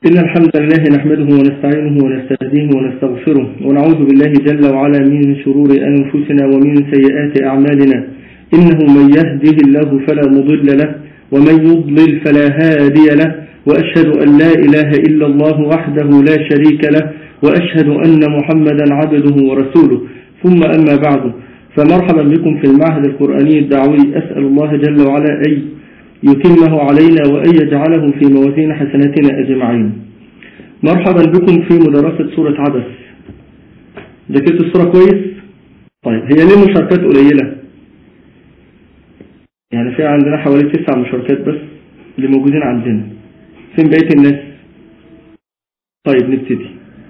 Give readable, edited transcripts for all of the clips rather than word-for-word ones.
إن الحمد لله نحمده ونستعينه ونستهديه ونستغفره ونعوذ بالله جل وعلا من شرور أنفسنا ومن سيئات أعمالنا. إنه من يهده الله فلا مضل له ومن يضلل فلا هادي له، وأشهد أن لا إله إلا الله وحده لا شريك له، وأشهد أن محمدا عبده ورسوله. ثم أما بعد، فمرحبا بكم في المعهد القرآني الدعوي. أسأل الله جل وعلا أن يتمه علينا وأن يجعله في موازين حسناتنا أجمعين. مرحبا بكم في مدرسة سورة عبس. ذاكرت السورة كويس؟ طيب، هي ليه مشاركات قليلة؟ يعني في عندنا حوالي 9 مشاركات بس اللي موجودين عندنا. فين بقية الناس؟ طيب نبتدي.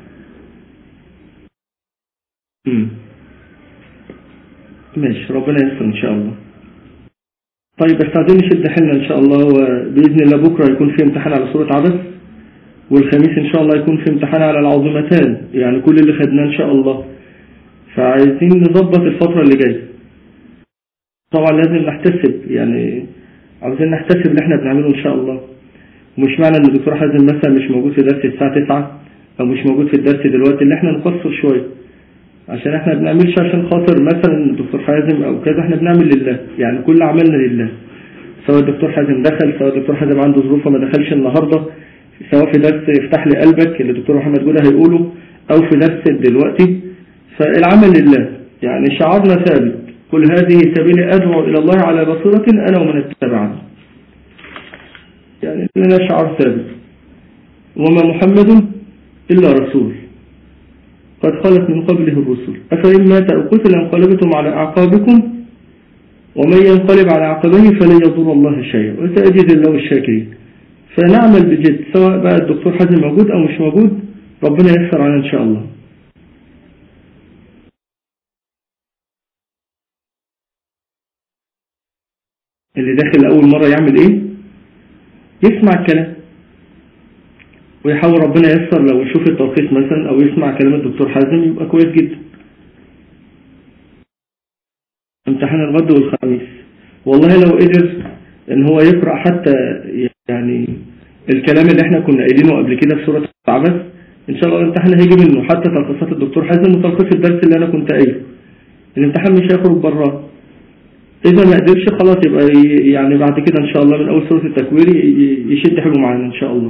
ماشي، ربنا ييسر إن شاء الله. طيب، بس عايزين نشد حيلنا إن شاء الله، وبإذن الله بكرة يكون في امتحان على سورة عبس، والخميس إن شاء الله يكون في امتحان على العظيمتان، يعني كل اللي خدناه إن شاء الله. فعايزين نظبط الفترة اللي جاية. طبعا لازم نحتسب، يعني عاوزين نحتسب اللي احنا بنعمله إن شاء الله. ومش معنى إن الدكتور حازم مثلا مش موجود في درس الساعة 9 أو مش موجود في الدرس دلوقتي اللي احنا نقصر شوية، عشان احنا بنعملش عشان خاطر مثلا الدكتور حازم او كذا، احنا بنعمل لله، يعني كل عملنا لله. سواء الدكتور حازم دخل، سواء الدكتور حازم عنده ظروف ما دخلش النهارده، سواء في درس افتح لي قلبك اللي الدكتور محمد جودة هيقوله، او في درس دلوقتي، فالعمل لله. يعني شعارنا ثابت: قل هذه سبيلي ادعو الى الله على بصيرة انا ومن اتبعني. يعني لنا شعار ثابت: وما محمد الا رسول قد خلت من قبله الرسل أفإن مات أو قتل انقلبتم على أعقابكم ومن ينقلب على عقبيه فلن يضر الله شيئا وسيجزي الله الشاكرين. فنعمل بجد، سواء بقى الدكتور حازم موجود أو مش موجود، ربنا ييسر علينا إن شاء الله. اللي داخل أول مرة يعمل إيه؟ يسمع الكلام ويحاول ربنا ييسر، لو يشوف التلخيص مثلا أو يسمع كلام الدكتور حازم يبقى كويس جدا. امتحان الغد والخميس، والله لو قدر ان هو يقرأ حتى يعني الكلام اللي احنا كنا قايلينه قبل كده في سورة عبس، ان شاء الله الامتحان هيجي منه حتى تلخيصات الدكتور حازم وتلخيص الدرس اللي انا كنت قايله. الامتحان مش هيخرج براه. اذا ما قدرش خلاص يبقى يعني بعد كده ان شاء الله من اول سورة التكوير يشد حلو معانا ان شاء الله.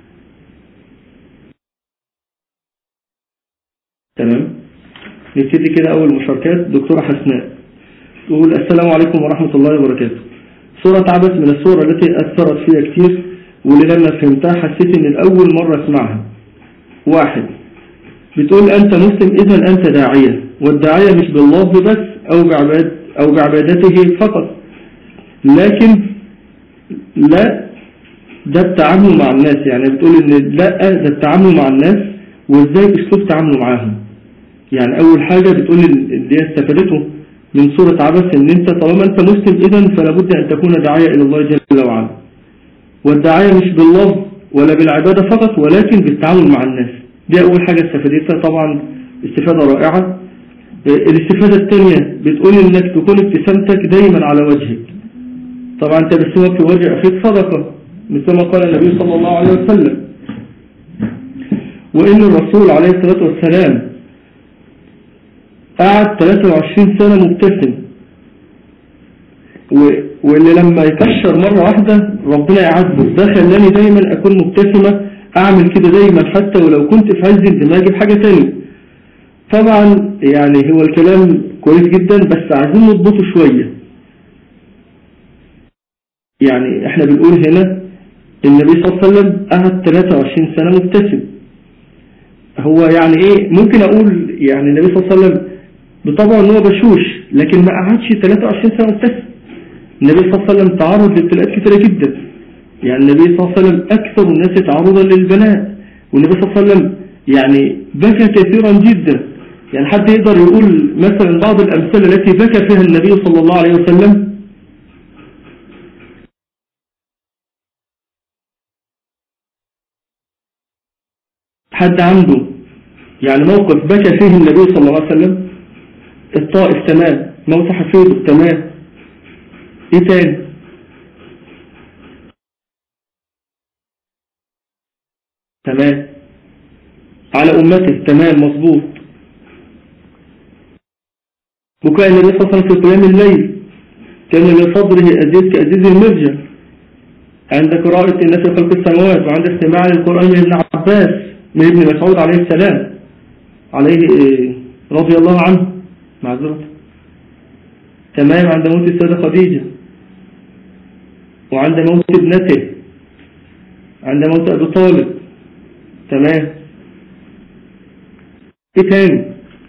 تمام، نبتدي كده. اول مشاركات دكتورة حسناء تقول: السلام عليكم ورحمة الله وبركاته. سورة عبس من السور التي أثرت فيها كتير، واللي لما فهمتها حسيت إن الأول مرة أسمعها. 1، بتقول: أنت مسلم إذا أنت داعية، والداعية مش باللفظ بس أو بعبادته فقط، لكن لا، ده التعامل مع الناس. يعني بتقول إن لا، ده التعامل مع الناس وإزاي أسلوب تعامله معاهم. يعني أول حاجة بتقول اللي هي استفادته من سورة عبس ان انت طالما انت مسلم اذا فلا بد ان تكون داعية الى الله جل وعلا، والداعية مش باللفظ ولا بالعبادة فقط ولكن بالتعامل مع الناس. دي اول حاجة استفادتها، طبعا استفادة رائعة. الاستفادة الثانية بتقول انك تكون ابتسامتك دايما على وجهك. طبعا تبسمك في وجه اخيك صدقة، مثل ما قال النبي صلى الله عليه وسلم. وان الرسول عليه الصلاة والسلام قعد 23 سنة مبتسم، واللي لما يكشر مرة واحدة ربنا يعذبه. ده خلاني دايما أكون مبتسمة، أعمل كده دايما حتى ولو كنت في عز اندماجي بحاجة تانية. طبعا يعني هو الكلام كويس جدا بس عايزين نضبطه شوية. يعني احنا بنقول هنا النبي صلى الله عليه وسلم قعد 23 سنة مبتسم. هو يعني ايه؟ ممكن أقول يعني النبي صلى الله عليه وسلم بطبعه ان هو بشوش، لكن ما قعدش 23 سنة مبتسم. النبي صلى الله عليه وسلم تعرض لابتلاءات كثيرة جدا. يعني النبي صلى الله عليه وسلم أكثر الناس تعرضا للبلاء، والنبي صلى الله عليه وسلم يعني بكى كثيرا جدا. يعني حد يقدر يقول مثلا بعض الأمثلة التي بكى فيها النبي صلى الله عليه وسلم؟ حد عنده يعني موقف بكى فيه النبي صلى الله عليه وسلم؟ الطائف تمام، موت حفيده تمام، ايه تاني؟ تمام. على أمته، تمام مظبوط. بكاء النبي صلى الله عليه وسلم في قيام الليل كان لصدره أزيز كأزيز المرجل عند قراءة إن في خلق السماوات، وعند استماع للقرآن من ابن عباس من ابن مسعود عليه السلام عليه رضي الله عنه معذرة. تمام. عند موت السيدة خديجة، وعند موت ابنته، عند موت أبي طالب. تمام. ايه تاني؟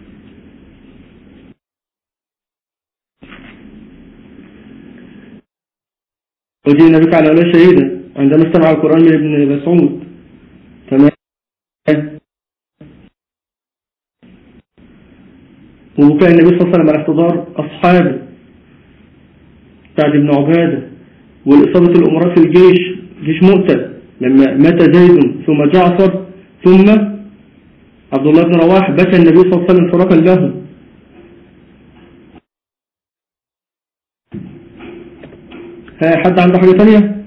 وجئنا بك على أولى شهيدا عندما استمع القرآن من ابن مسعود. تمام. وبكاء النبي صلى الله عليه وسلم على احتضار أصحابه سعد بن عبادة، والإصابة الأمراء في الجيش، جيش مؤتة، لما مات زيد ثم جعفر ثم عبد الله بن رواحة، بكى النبي صلى الله عليه وسلم فرقا له. حد عنده حاجة ثانية؟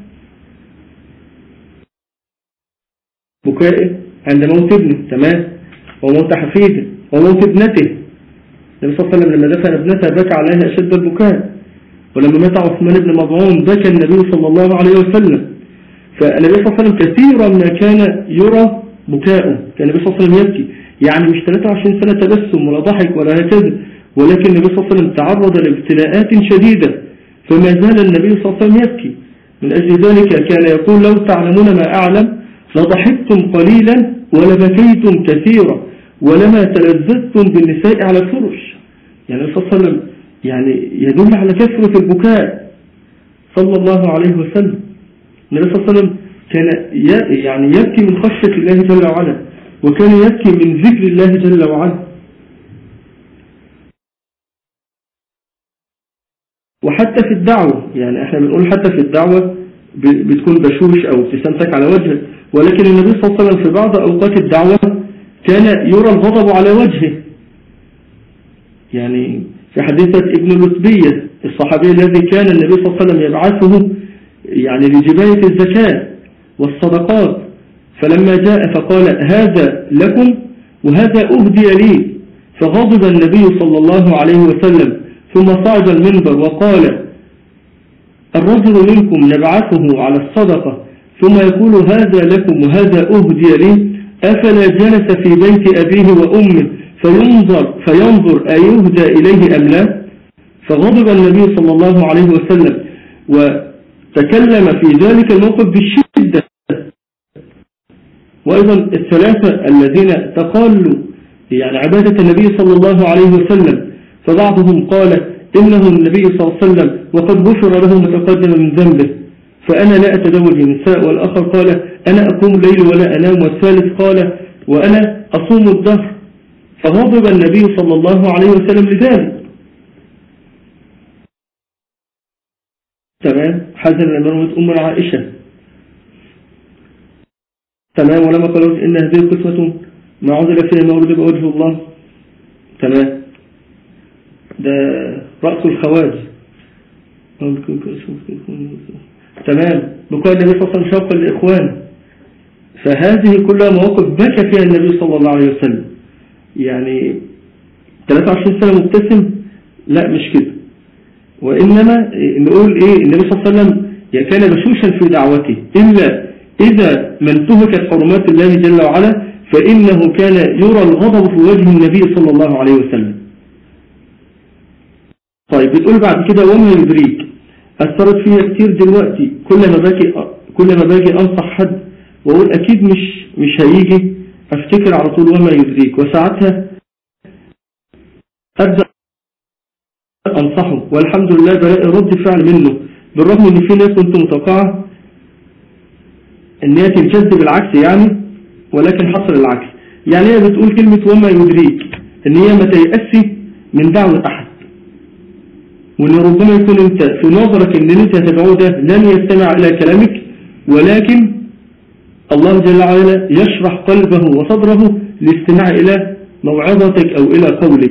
بكائه عند موت ابنه، تمام، وموت حفيده وموت ابنته. النبي صلى الله عليه وسلم لما دفن ابنته بكى عليها أشد البكاء، ولما مات عثمان بن مظعون بكى النبي صلى الله عليه وسلم. فالنبي صلى الله عليه وسلم كثيرا ما كان يرى بكاؤه، كان النبي صلى الله عليه وسلم يبكي، يعني مش 23 سنة تبسم ولا ضحك ولا هكذا، ولكن النبي صلى الله عليه وسلم تعرض لابتلاءات شديدة فما زال النبي صلى الله عليه وسلم يبكي. من أجل ذلك كان يقول: لو تعلمون ما أعلم لضحكتم قليلا ولبكيتم كثيرا ولما تلذذتم بالنساء على الفرش. يعني النبي صلى الله عليه وسلم يعني يدل على كثرة البكاء صلى الله عليه وسلم. النبي صلى الله عليه وسلم كان يعني يبكي من خشية الله جل وعلا، وكان يبكي من ذكر الله جل وعلا. وحتى في الدعوة، يعني احنا بنقول حتى في الدعوة بتكون بشوش او ابتسامتك على وجهك، ولكن النبي صلى الله عليه وسلم في بعض اوقات الدعوة كان يرى الغضب على وجهه. يعني في حديثة ابن لتبية الصحابي الذي كان النبي صلى الله عليه وسلم يبعثه يعني لجباية الزكاة والصدقات، فلما جاء فقال: هذا لكم وهذا أهدي لي، فغضب النبي صلى الله عليه وسلم ثم صعد المنبر وقال: الرجل منكم نبعثه على الصدقة ثم يقول هذا لكم وهذا أهدي لي، أفلا جلس في بيت أبيه وأمه فينظر أيهدى إليه أم لا؟ فغضب النبي صلى الله عليه وسلم وتكلم في ذلك الموقف بالشدة. وأيضا الثلاثة الذين تقالوا يعني عبادة النبي صلى الله عليه وسلم، فبعضهم قال: إنه النبي صلى الله عليه وسلم وقد غفر له ما تقدم من ذنبه فأنا لا أتزوج النساء، والآخر قال: أنا أقوم الليل ولا أنام، والثالث قال: وأنا أصوم الدهر. فغضب النبي صلى الله عليه وسلم لذلك. تمام. حزن لمرمة أم عائشة. تمام. ولما قالوا إن هذه القسمة ما عدل فيها مولد بوجه الله. تمام. ده رأس الخواج. تمام. بكاء النبي صلى الله عليه وسلم شوقا لإخوانه. فهذه كلها مواقف بكى فيها النبي صلى الله عليه وسلم. يعني 23 سنة مبتسم؟ لا مش كده، وإنما نقول إيه؟ النبي صلى الله عليه وسلم كان بشوشا في دعوته، إلا إذا ما انتهكت حرمات الله جل وعلا فإنه كان يرى الغضب في وجه النبي صلى الله عليه وسلم. طيب بتقول بعد كده: وما يدريك. أثرت فيها كتير دلوقتي، كل ما باجي أنصح حد وأقول أكيد مش هيجي، أفتكر على طول وما يدريك، وساعتها أبدأ أنصحه، والحمد لله بلاقي رد فعل منه، بالرغم أن في ناس كنت متوقعة أن هي تنجد بالعكس يعني، ولكن حصل العكس. يعني هي بتقول كلمة وما يدريك أن هي ما تيأسي من دعوة أحد، وأن ربما يكون أنت في نظرك أن أنت هتدعوه ده لن يستمع إلى كلامك، ولكن الله جل وعلا يشرح قلبه وصدره لاستماع إلى موعظتك أو إلى قولك،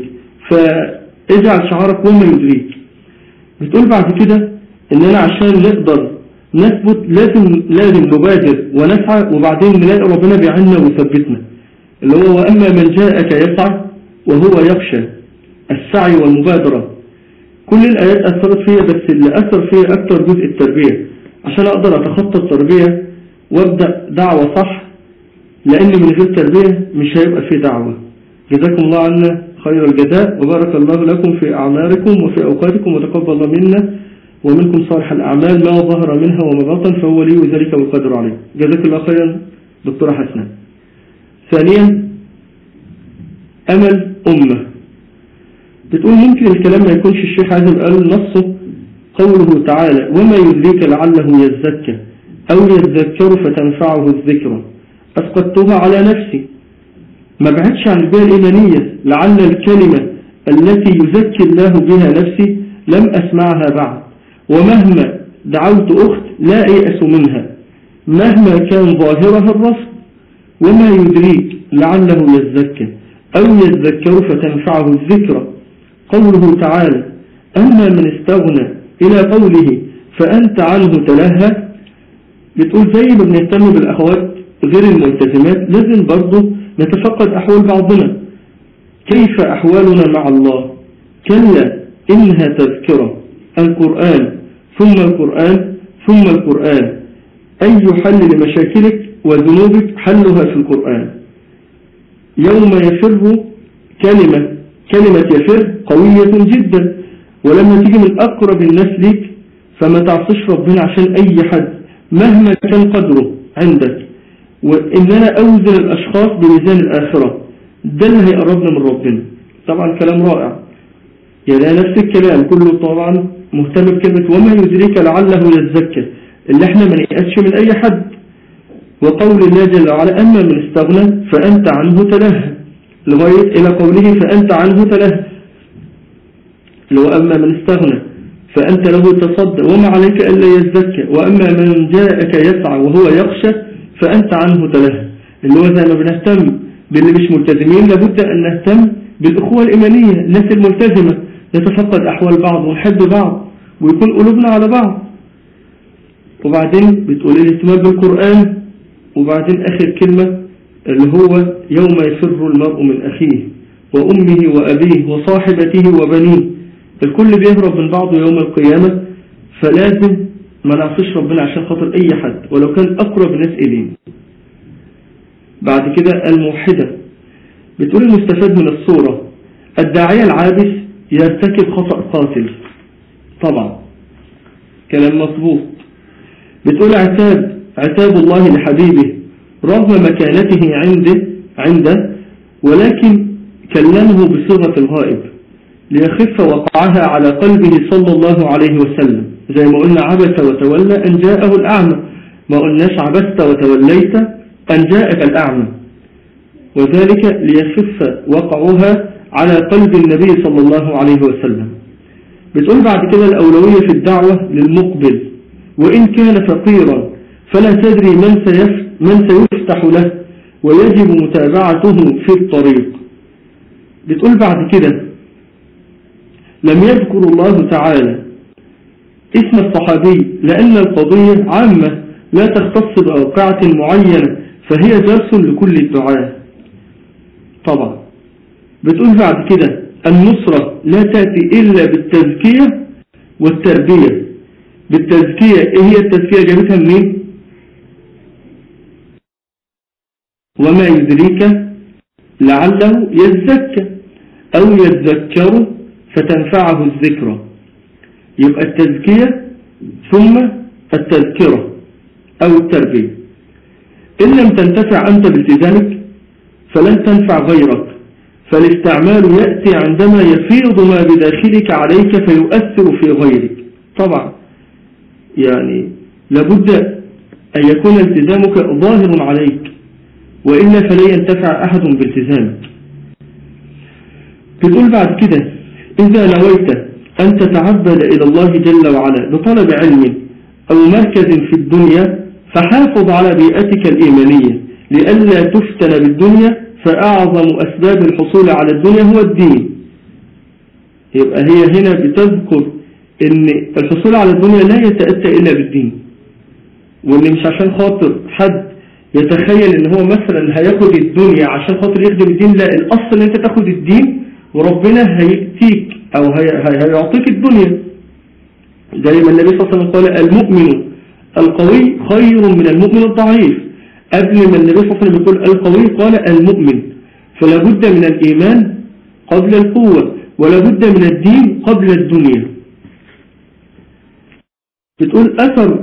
فاجعل شعارك وما يدريك. بتقول بعد كده إن أنا عشان نقدر نثبت لازم نبادر ونسعى، وبعدين نلاقي ربنا بيعنا ويثبتنا، اللي هو وأما من جاءك يسعى وهو يخشى، السعي والمبادرة. كل الآيات أثرت فيها، بس اللي أثر فيها أكتر جزء التربية، عشان أقدر أتخطى التربية وأبدأ دعوة صح، لأن من غير تربية مش هيبقى فيه دعوة. جزاكم الله عنا خير الجزاء، وبارك الله لكم في أعماركم وفي أوقاتكم، وتقبل الله منا ومنكم صالح الأعمال ما ظهر منها وما بطن، فهو لي ذلك والقدر عليه. جزاك الله خيرا دكتورة حسناء. ثانيا، أمل أمة. بتقول ممكن الكلام ما يكونش الشيخ عايز قال نصه قوله تعالى وما يدريك لعله يزكى أو يذكر فتنفعه الذكرى، أسقطتها على نفسي، ما بعدش عن البيئة الإيمانية، لعل الكلمة التي يزكي الله بها نفسي لم أسمعها بعد، ومهما دعوت أخت لا يأس منها مهما كان ظاهرها الرفض. وما يدريك لعله يزكى أو يذكر فتنفعه الذكرى، قوله تعالى أما من استغنى إلى قوله فأنت عنه تلهى. بتقول زي ما بنهتم بالأخوات غير الملتزمات، لازم برضو نتفقد أحوال بعضنا. كيف أحوالنا مع الله؟ كلا إنها تذكرة، القرآن ثم القرآن ثم القرآن، أي حل لمشاكلك وذنوبك حلها في القرآن. يوم يفر كلمة يفر قوية جدا، ولما تيجي من أقرب الناس ليك فما تعصيش ربنا عشان أي حد مهما كان قدره عندك. وإن أنا أوزن الأشخاص بميزان الآخرة، ده اللي هيقربنا من ربنا. طبعا كلام رائع، يعني نفس الكلام كله طبعا مهتم بكلمة وما يدريك لعله يزكى، اللي احنا ما نيأسش من أي حد. وقول الله جل وعلا أما من استغنى فأنت عنه تلهى، لغاية إلى قوله فأنت عنه تلهى، لو أما من استغنى فأنت له تصدى وما عليك ألا يزكى، وأما من جاءك يسعى وهو يخشى فأنت عنه تلهى. اللي هو زي ما بنهتم باللي مش ملتزمين، لابد أن نهتم بالأخوة الإيمانية، الناس الملتزمة، نتفقد أحوال بعض ونحب بعض ويكون قلوبنا على بعض. وبعدين بتقول الاهتمام بالقرآن، وبعدين آخر كلمة اللي هو يوم يفر المرء من أخيه وأمه وأبيه وصاحبته وبنيه، الكل بيهرب من بعضه يوم القيامة، فلازم ما نعصيش ربنا عشان خاطر أي حد ولو كان أقرب الناس إليه. بعد كده الموحدة، بتقول المستفاد من الصورة الداعية العابس يرتكب خطأ قاتل. طبعا كلام مظبوط. بتقول عتاب الله لحبيبه رغم مكانته عنده ولكن كلمه بصيغة الغائب ليخف وقعها على قلبه صلى الله عليه وسلم، زي ما قلنا عبس وتولى أن جاءه الأعمى، ما قلناش عبست وتوليت أن جاءك الأعمى، وذلك ليخف وقعها على قلب النبي صلى الله عليه وسلم. بتقول بعد كده الأولوية في الدعوة للمقبل وإن كان فقيرا، فلا تدري من سيفتح له ويجب متابعته في الطريق. بتقول بعد كده لم يذكر الله تعالى اسم الصحابي لأن القضية عامة لا تختص بأوقعة معينة، فهي درس لكل الدعاة. طبعا بتقول بعد كده النصرة لا تأتي إلا بالتزكية والتربية. بالتزكية، إيه هي التزكية؟ جابتها منين؟ وما يدريك لعله يزكى أو يذكر فتنفعه الذكرى. يبقى التزكية ثم التذكرة أو التربية. إن لم تنتفع أنت بالتزامك فلن تنفع غيرك، فالاستعمال يأتي عندما يفيض ما بداخلك عليك فيؤثر في غيرك. طبعا يعني لابد أن يكون التزامك ظاهر عليك، وإلا فلا ينتفع أحد بالتزامك. بتقول بعد كده إذا نويت أن تتعبد إلى الله جل وعلا بطلب علم أو مركز في الدنيا فحافظ على بيئتك الإيمانية لئلا تفتن بالدنيا، فأعظم أسباب الحصول على الدنيا هو الدين. يبقى هي هنا بتذكر أن الحصول على الدنيا لا يتأتى إلا بالدين، وان مش عشان خاطر حد يتخيل ان هو مثلا هياخد الدنيا عشان خاطر يخدم الدين، لا، الاصل ان انت تاخد الدين وربنا هيأتيك او هيعطيك الدنيا. زي ما النبي صلى الله عليه وسلم قال المؤمن القوي خير من المؤمن الضعيف. قبل ما النبي صلى الله عليه وسلم يقول القوي قال المؤمن. فلا بد من الإيمان قبل القوة، ولا بد من الدين قبل الدنيا. بتقول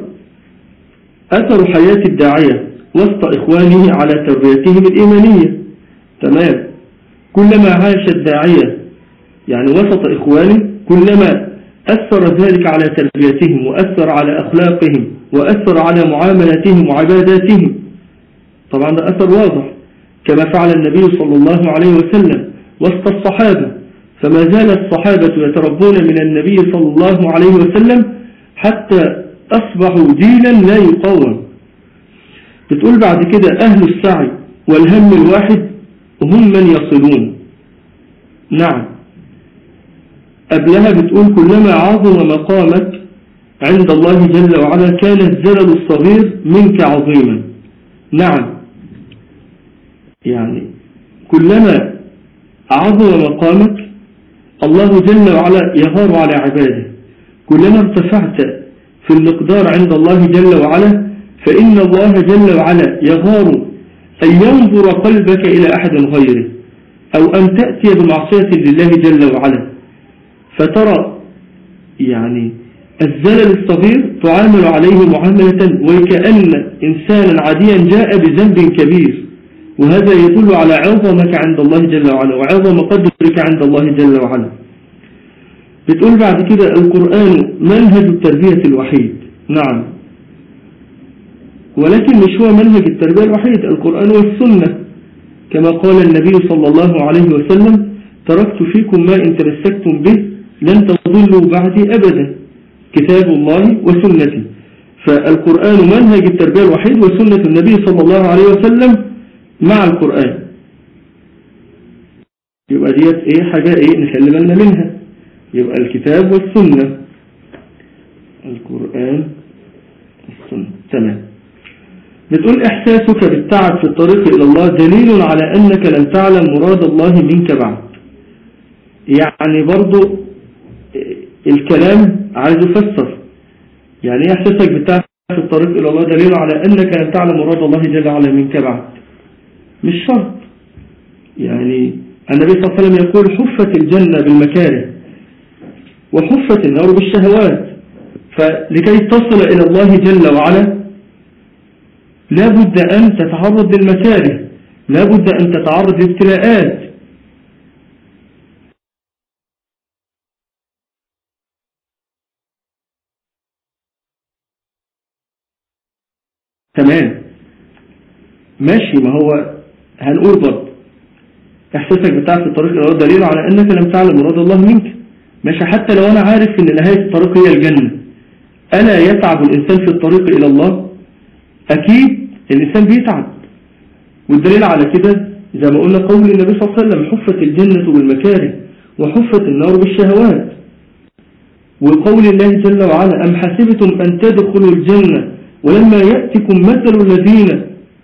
أثر حياة الداعية وسط إخوانه على تربيتهم الإيمانية. تمام. كلما عاش الداعية يعني وسط إخوانه كلما أثر ذلك على تربيتهم، وأثر على أخلاقهم، وأثر على معاملاتهم وعباداتهم. طبعا ده أثر واضح، كما فعل النبي صلى الله عليه وسلم وسط الصحابة. فما زال الصحابة يتربون من النبي صلى الله عليه وسلم حتى أصبحوا جيلا لا يقاوم. بتقول بعد كده أهل السعي والهم الواحد هم من يصلون. نعم. قبلها بتقول كلما عظم مقامك عند الله جل وعلا كان الزلل الصغير منك عظيما. نعم، يعني كلما عظم مقامك الله جل وعلا يغار على عباده. كلما ارتفعت في المقدار عند الله جل وعلا فإن الله جل وعلا يغار أن ينظر قلبك إلى أحد غيره، أو أن تأتي بمعصية لله جل وعلا، فترى يعني الزلل الصغير تعامل عليه معاملة وكأن إنسانا عاديا جاء بذنب كبير. وهذا يدل على عظمك عند الله جل وعلا وعظم قدرك عند الله جل وعلا. بتقول بعد كده القرآن منهج التربية الوحيد. نعم، ولكن مش هو منهج التربية الوحيد، القرآن والسنة، كما قال النبي صلى الله عليه وسلم تركت فيكم ما إن تمسكتم به لن تضلوا بعدي أبدا، كتاب الله وسنتي. فالقرآن منهج التربية الوحيد، وسنة النبي صلى الله عليه وسلم مع القرآن. يبقى ديت حاجة نخلي بالنا منها. يبقى الكتاب والسنة، القرآن والسنة. تمام. بتقول إحساسك بالتعب في الطريق إلى الله دليل على أنك لن تعلم مراد الله منك بعد. يعني برضو الكلام عايز يفسر. يعني إحساسك بالتعب في الطريق إلى الله دليل على أنك لن تعلم مراد الله جل وعلا منك بعد. مش شرط. يعني النبي صلى الله عليه وسلم يقول حفت الجنة بالمكاره وحفت النار بالشهوات. فلكي تصل إلى الله جل وعلا لا بد أن تتعرض للمكاره، لا بد أن تتعرض للابتلاءات. تمام ماشي. ما هو هنقول برضه إحساسك بتاع في الطريق إلى الله دليل على أنك لم تعلم مراد الله منك. ماشي، حتى لو أنا عارف أن نهاية الطريق هي الجنة، ألا يتعب الإنسان في الطريق إلى الله؟ أكيد الإنسان بيتعب. والدليل على كده زي ما قلنا قول النبي صلى الله عليه وسلم حفت الجنة بالمكاره وحفت النار بالشهوات. وقول الله جل وعلا أم حسبتم أن تدخلوا الجنة ولما يأتكم مثل الذين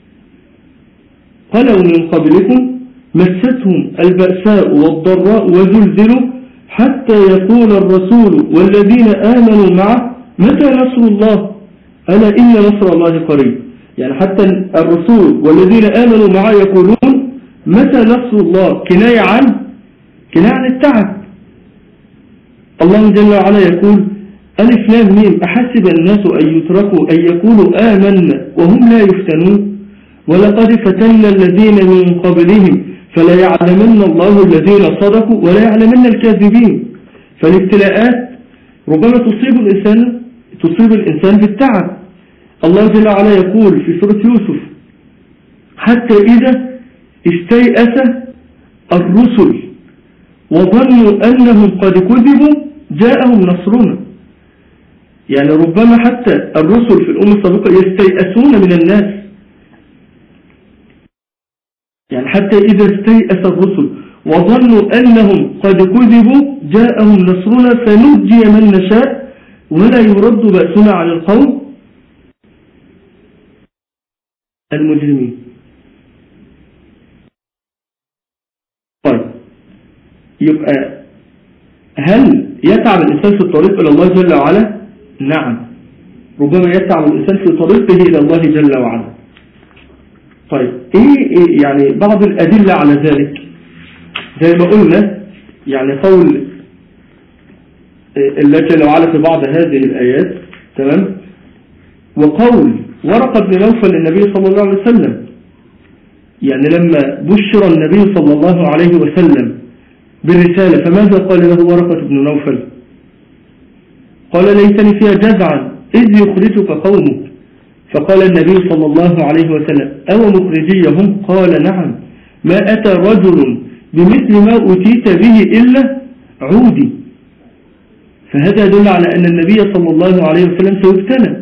خلوا من قبلكم مستهم البأساء والضراء وزلزلوا حتى يقول الرسول والذين آمنوا معه متى نصر الله ألا إن نصر الله قريب. يعني حتى الرسول والذين آمنوا معه يقولون متى نصر الله، كناية عن التعب. الله جل وعلا يقول ألف لام ميم أحسب الناس أن يتركوا أن يقولوا آمنا وهم لا يفتنون ولقد فتنا الذين من قبلهم فلا يعلمن الله الذين صدقوا ولا يعلمن الكاذبين. فالابتلاءات ربما تصيب الإنسان بالتعب. الله جل وعلا يقول في سورة يوسف حتى إذا استيأس الرسل وظنوا أنهم قد كذبوا جاءهم نصرنا. يعني ربما حتى الرسل في الأمم السابقة يستيأسون من الناس. يعني حتى إذا استيأس الرسل وظنوا أنهم قد كذبوا جاءهم نصرنا فنجي من نشاء ولا يرد بأسنا عن القوم المجرمين. طيب، يبقى هل يتعب الإنسان في الطريق إلى الله جل وعلا؟ نعم، ربما يتعب الإنسان في طريقه إلى الله جل وعلا. طيب، إيه يعني بعض الأدلة على ذلك؟ زي ما قلنا يعني قول الله جل وعلا في بعض هذه الآيات، تمام، وقول ورقة بن نوفل للنبي صلى الله عليه وسلم، يعني لما بشر النبي صلى الله عليه وسلم بالرسالة فماذا قال له ورقة بن نوفل؟ قال ليتني فيها جزعا إذ يخرجك قومك. فقال النبي صلى الله عليه وسلم أو مخرجيهم؟ قال نعم، ما أتى رجل بمثل ما أتيت به إلا عودي. فهذا يدل على أن النبي صلى الله عليه وسلم سيبتلى.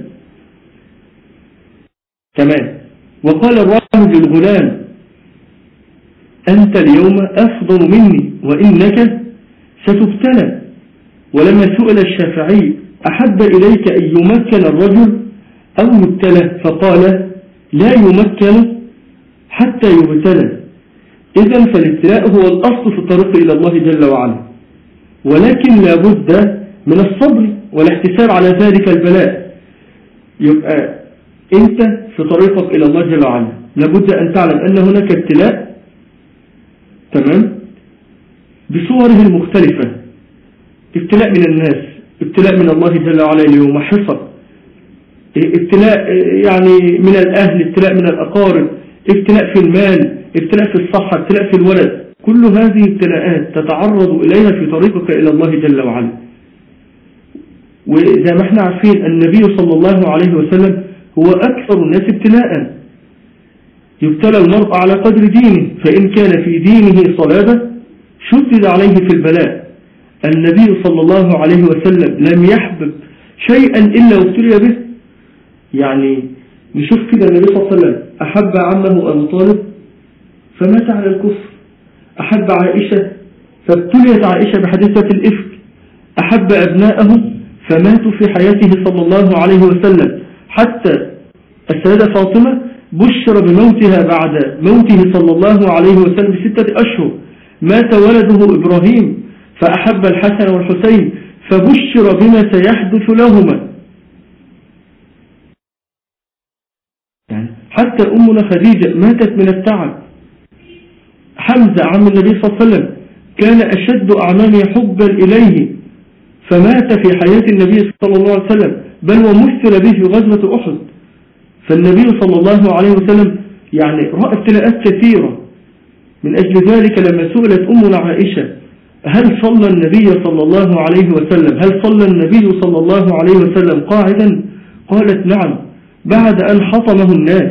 تمام. وقال الرجل للغلام أنت اليوم أفضل مني وإنك ستبتلى. ولما سئل الشافعي أحب إليك أن يمكن الرجل أو يبتلى؟ فقال لا يمكن حتى يبتلى. إذن فالابتلاء هو الأصل في الطريق إلى الله جل وعلا، ولكن لابد من الصبر والاحتساب على ذلك البلاء. يبقى أنت في طريقك إلى الله جل وعلا لابد أن تعلم أن هناك ابتلاء، تمام، بصوره المختلفة. ابتلاء من الناس، ابتلاء من الله جل وعلا ليمحصك، ابتلاء يعني من الأهل، ابتلاء من الأقارب، ابتلاء في المال، ابتلاء في الصحة، ابتلاء في الولد. كل هذه ابتلاءات تتعرض إليها في طريقك إلى الله جل وعلا. وزي ما احنا عارفين النبي صلى الله عليه وسلم هو أكثر الناس ابتلاء. يبتلى المرء على قدر دينه، فإن كان في دينه صلابة شدد عليه في البلاء. النبي صلى الله عليه وسلم لم يحبب شيئا إلا ابتلي به. يعني نشوف كده النبي صلى الله عليه وسلم أحب عمه أبو طالب فمات على الكفر، أحب عائشة فابتليت عائشة بحادثة الإفك، أحب أبناءه فماتوا في حياته صلى الله عليه وسلم، حتى السيدة فاطمة بشر بموتها بعد موته صلى الله عليه وسلم ب6 أشهر. مات ولده إبراهيم فأحب الحسن والحسين فبشر بما سيحدث لهما. يعني حتى أمنا خديجة ماتت من التعب. حمزة عم النبي صلى الله عليه وسلم كان أشد أعمامه حبا إليه فمات في حياة النبي صلى الله عليه وسلم، بل ومثل به في غزوة أحد. فالنبي صلى الله عليه وسلم يعني رأى ابتلاءات كثيرة. من أجل ذلك لما سئلت أمنا عائشة هل صلى النبي صلى الله عليه وسلم صلى الله عليه وسلم قاعدا؟ قالت نعم، بعد أن حطمه الناس.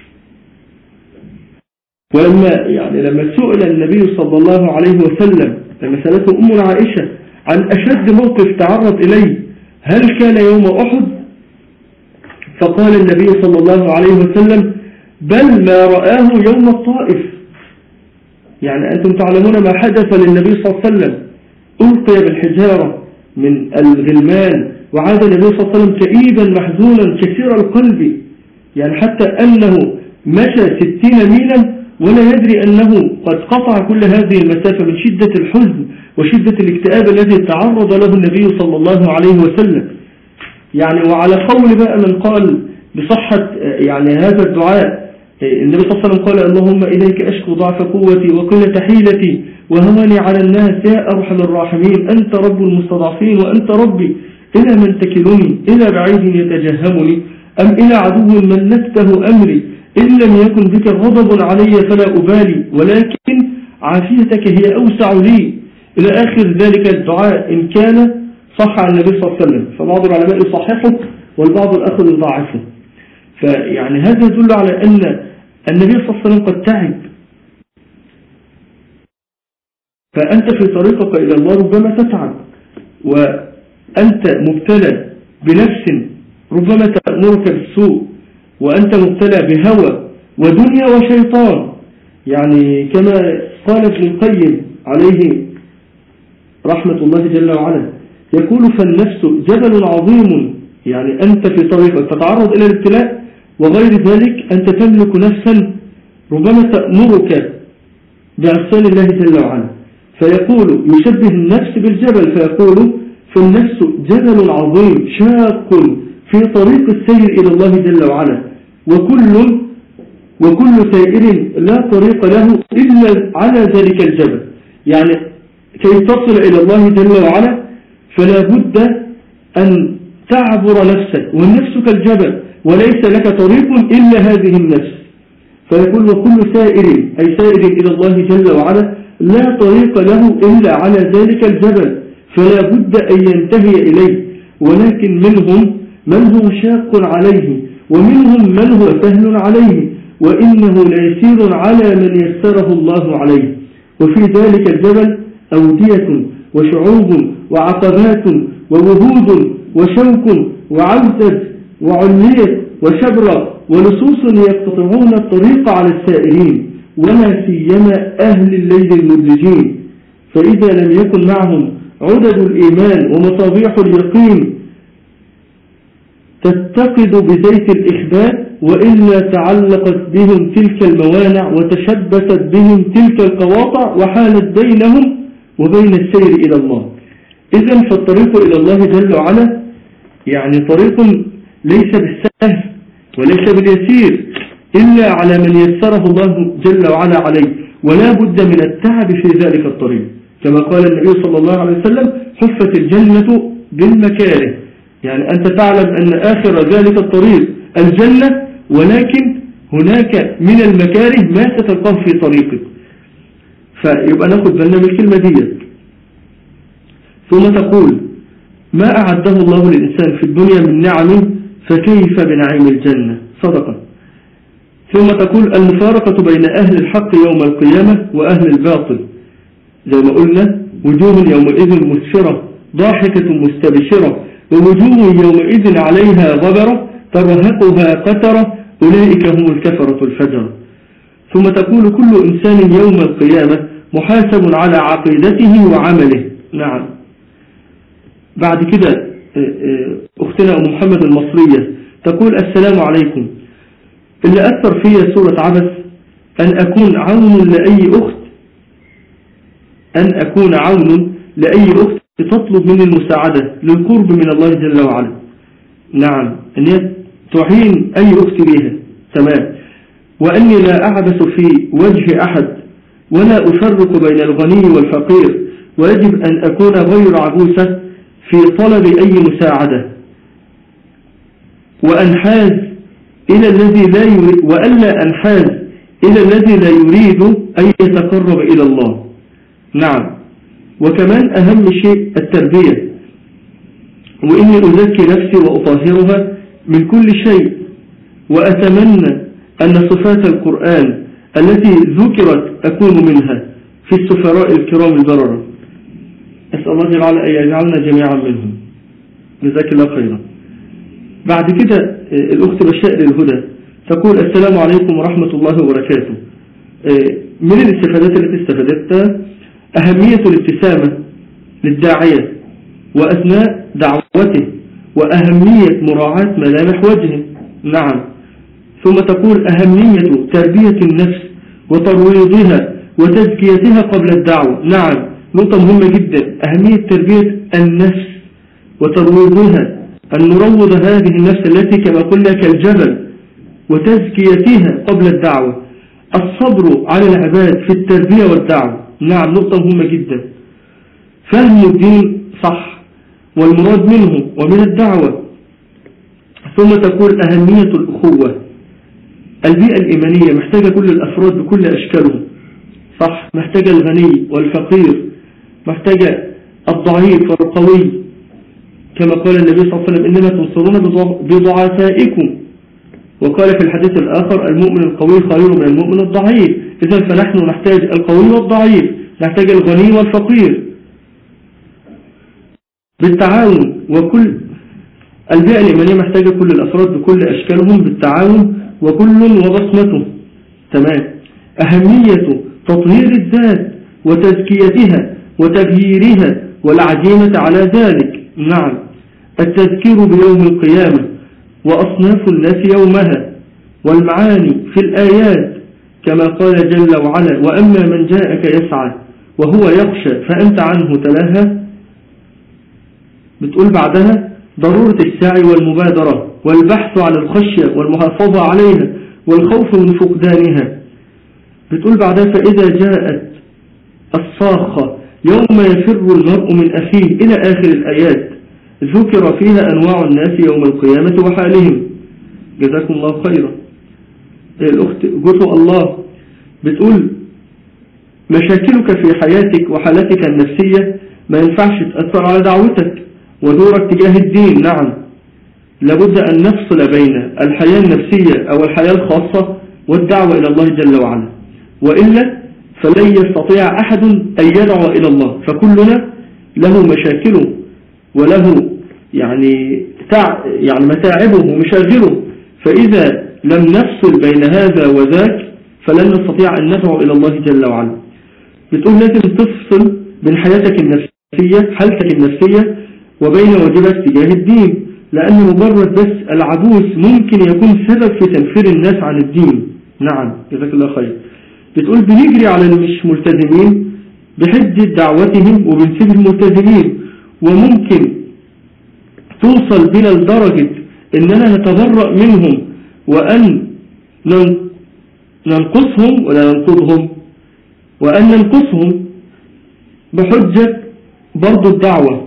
لما سئل النبي صلى الله عليه وسلم، لما سألته أمنا عائشة عن أشد موقف تعرض إليه هل كان يوم أحد؟ فقال النبي صلى الله عليه وسلم بل ما رآه يوم الطائف. يعني أنتم تعلمون ما حدث للنبي صلى الله عليه وسلم، ألقي بالحجارة من الغلمان وعاد النبي صلى الله عليه وسلم كئيبا محزونا كثير القلب، يعني حتى أنه مشى 60 ميلا ولا يدري أنه قد قطع كل هذه المسافة من شدة الحزن وشدة الاكتئاب الذي تعرض له النبي صلى الله عليه وسلم. يعني وعلى قول بقى من قال بصحة يعني هذا الدعاء، النبي صلى الله عليه وسلم قال اللهم إليك أشكو ضعف قوتي وقلة حيلتي وهواني على الناس يا أرحم الراحمين، أنت رب المستضعفين وأنت ربي، إلى من تكلني؟ إلى بعيد يتجهمني أم إلى عدو ملكته أمري؟ إن لم يكن بك غضب علي فلا أبالي ولكن عافيتك هي أوسع لي، إلى آخر ذلك الدعاء إن كان صح عن النبي صلى الله عليه وسلم. فبعض العلماء يصححه والبعض الآخر يضاعفه. فيعني هذا يدل على أن النبي صلى الله عليه وسلم قد تعب. فأنت في طريقك إلى الله ربما تتعب، وأنت مبتلى بنفس ربما تأمرك بالسوء، وأنت مبتلى بهوى ودنيا وشيطان. يعني كما قال ابن القيم عليه رحمة الله جل وعلا يقول فالنفس جبل عظيم. يعني أنت في طريقك تتعرض إلى الابتلاء وغير ذلك أنت تملك نفسا ربما تأمرك بعصيان الله جل وعلا، فيقول يشبه النفس بالجبل فيقول فالنفس جبل عظيم شاق في طريق السير إلى الله جل وعلا، وكل سائر لا طريق له إلا على ذلك الجبل. يعني كي تصل إلى الله جل وعلا فلا بد أن تعبر نفسك، والنفس كالجبل وليس لك طريق إلا هذه النفس. فيقول وكل سائر أي سائر إلى الله جل وعلا لا طريق له إلا على ذلك الجبل، فلا بد أن ينتهي إليه. ولكن منهم من هو شاق عليه، ومنهم من هو سهل عليه، وإنه ليسير على من يسره الله عليه. وفي ذلك الجبل أودية وشعوب وعقبات ووهود وشوك وعوزج وعلية وشبرة ولصوص يقتطعون الطريق على السائرين، ولا سيما أهل الليل المدلجين. فإذا لم يكن معهم عدد الإيمان ومصابيح اليقين تتقد بزيت الإخبات، وإلا تعلقت بهم تلك الموانع وتشبثت بهم تلك القواطع وحالت بينهم وبين السير إلى الله. إذن فالطريق إلى الله جل وعلا يعني طريق ليس بالسهل وليس باليسير إلا على من يسره الله جل وعلا عليه، ولا بد من التعب في ذلك الطريق، كما قال النبي صلى الله عليه وسلم حفت الجنة بالمكاره. يعني أنت تعلم أن آخر ذلك الطريق الجنة، ولكن هناك من المكاره ما ستلقاه في طريقك. فيبقى ناخد بالنا من الكلمة دي. ثم تقول ما أعده الله للإنسان في الدنيا من نعم فكيف بنعيم الجنة. صدقة. ثم تقول المفارقة بين أهل الحق يوم القيامة وأهل الباطل، زي ما قلنا وجوه يومئذ مسفرة ضاحكة مستبشرة، ووجوه يومئذ عليها غبرة ترهقها قترة أولئك هم الكفرة الفجرة. ثم تقول كل إنسان يوم القيامة محاسب على عقيدته وعمله. نعم. بعد كده أختنا أم محمد المصرية تقول السلام عليكم. اللي أثر فيها سورة عبس أن أكون عون لأي أخت تطلب مني المساعدة للقرب من الله جل وعلا. نعم، أن تعين أي أخت بها. تمام. وأني لا أعبس في وجه أحد ولا أفرق بين الغني والفقير، ويجب أن أكون غير عبوسة في طلب أي مساعدة، وأنحاز إلى الذي لا يريد، وألا أنحاز إلى الذي لا يريد أن يتقرب إلى الله. نعم. وكمان أهم شيء التربية، وإني أزكي نفسي وأطهرها من كل شيء، وأتمنى أن صفات القرآن التي ذكرت أكون منها في السفراء الكرام البررة. أسأل الله جل وعلا أن يجعلنا جميعا منهم. جزاك الله خيرا. بعد كده الأخت بشائر الهدى تقول السلام عليكم ورحمة الله وبركاته. من الاستفادات التي استفادتها أهمية الابتسامة للداعية وأثناء دعوته، وأهمية مراعاة ملامح وجهه. نعم. ثم تقول أهمية تربية النفس وترويضها وتزكيتها قبل الدعوة. نعم، نقطة مهمة جدا، أهمية تربية النفس وترويضها، أن نروض هذه النفس التي كما قلنا كالجبل وتزكيتها قبل الدعوة. الصبر على العباد في التربية والدعوة. نعم، نقطة مهمة جدا. فهم الدين صح والمراد منه ومن الدعوة. ثم تقول أهمية الأخوة. البيئة الإيمانية محتاجة كل الأفراد بكل أشكالهم، صح، محتاجة الغني والفقير، محتاجة الضعيف والقوي، كما قال النبي صلى الله عليه وسلم إنما تنصرون بضعفائكم، وقال في الحديث الآخر المؤمن القوي خير من المؤمن الضعيف. إذن فنحن نحتاج القوي والضعيف، نحتاج الغني والفقير بالتعاون. وكل البيئة الإيمانية محتاجة كل الأفراد بكل أشكالهم بالتعاون، وكل وبصمته. تمام. أهمية تطهير الذات وتزكيتها وتغييرها والعزيمة على ذلك. نعم. التذكير بيوم القيامة وأصناف الناس يومها والمعاني في الآيات كما قال جل وعلا: وأما من جاءك يسعى وهو يخشى فأنت عنه تلهى. بتقول بعدها: ضرورة السعي والمبادرة والبحث عن الخشية والمحافظة عليها والخوف من فقدانها. بتقول بعدها: فإذا جاءت الصاخة يوم يفر المرء من أخيه إلى آخر الآيات، ذكر فيها أنواع الناس يوم القيامة وحالهم. جزاكم الله خيرا. الأخت جزء الله بتقول: مشاكلك في حياتك وحالتك النفسية ما ينفعش تأثر على دعوتك ودورك تجاه الدين. نعم، لابد أن نفصل بين الحياة النفسية أو الحياة الخاصة والدعوة إلى الله جل وعلا، وإلا فلن يستطيع أحد أن يدعو إلى الله، فكلنا له مشاكله وله يعني متاعبه ومشاغله، فإذا لم نفصل بين هذا وذاك فلن نستطيع أن ندعو إلى الله جل وعلا. بتقول لازم تفصل بين حالتك النفسية وبين واجبات تجاه الدين، لأن مجرد بس العبوس ممكن يكون سبب في تنفير الناس عن الدين. نعم، جزاك الله خير. بتقول بنجري على المش ملتزمين بحجة دعوتهم وبنسيب الملتزمين، وممكن توصل بنا لدرجة أننا نتبرأ منهم وأن ننقصهم ولا ننقضهم، وأن ننقصهم بحجة برضو الدعوة.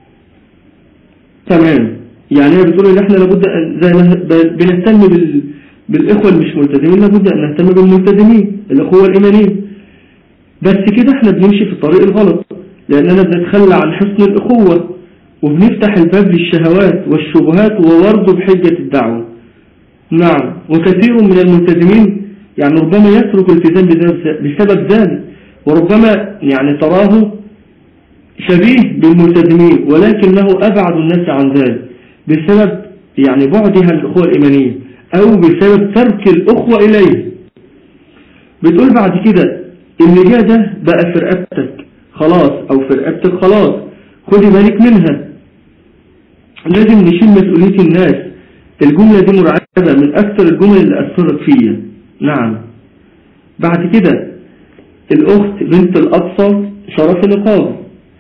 تمام، يعني هي بتقول ان احنا لابد زي ما بنهتم بالإخوة المش ملتزمين لابد أن نهتم بالملتزمين الأخوة الإيمانية. بس كده احنا بنمشي في الطريق الغلط، لأننا بنتخلى عن حسن الأخوة وبنفتح الباب للشهوات والشبهات وورده بحجة الدعوة. نعم، وكثير من الملتزمين يعني ربما يترك الالتزام بسبب ذلك، وربما يعني تراه شبيه بالملتزمين ولكنه أبعد الناس عن ذلك بسبب يعني بعدها الأخوة الإيمانية أو بسبب ترك الأخوة إليه. بتقول بعد كده اللي جاء ده بقى في رقبتك خلاص، أو في رقبتك خلاص، خدي بالك منها، لازم نشيل مسؤولية الناس. الجملة دي مرعبة من أكثر الجمل اللي أثرت فيا. نعم. بعد كده الأخت بنت الأقصى شرف النقاب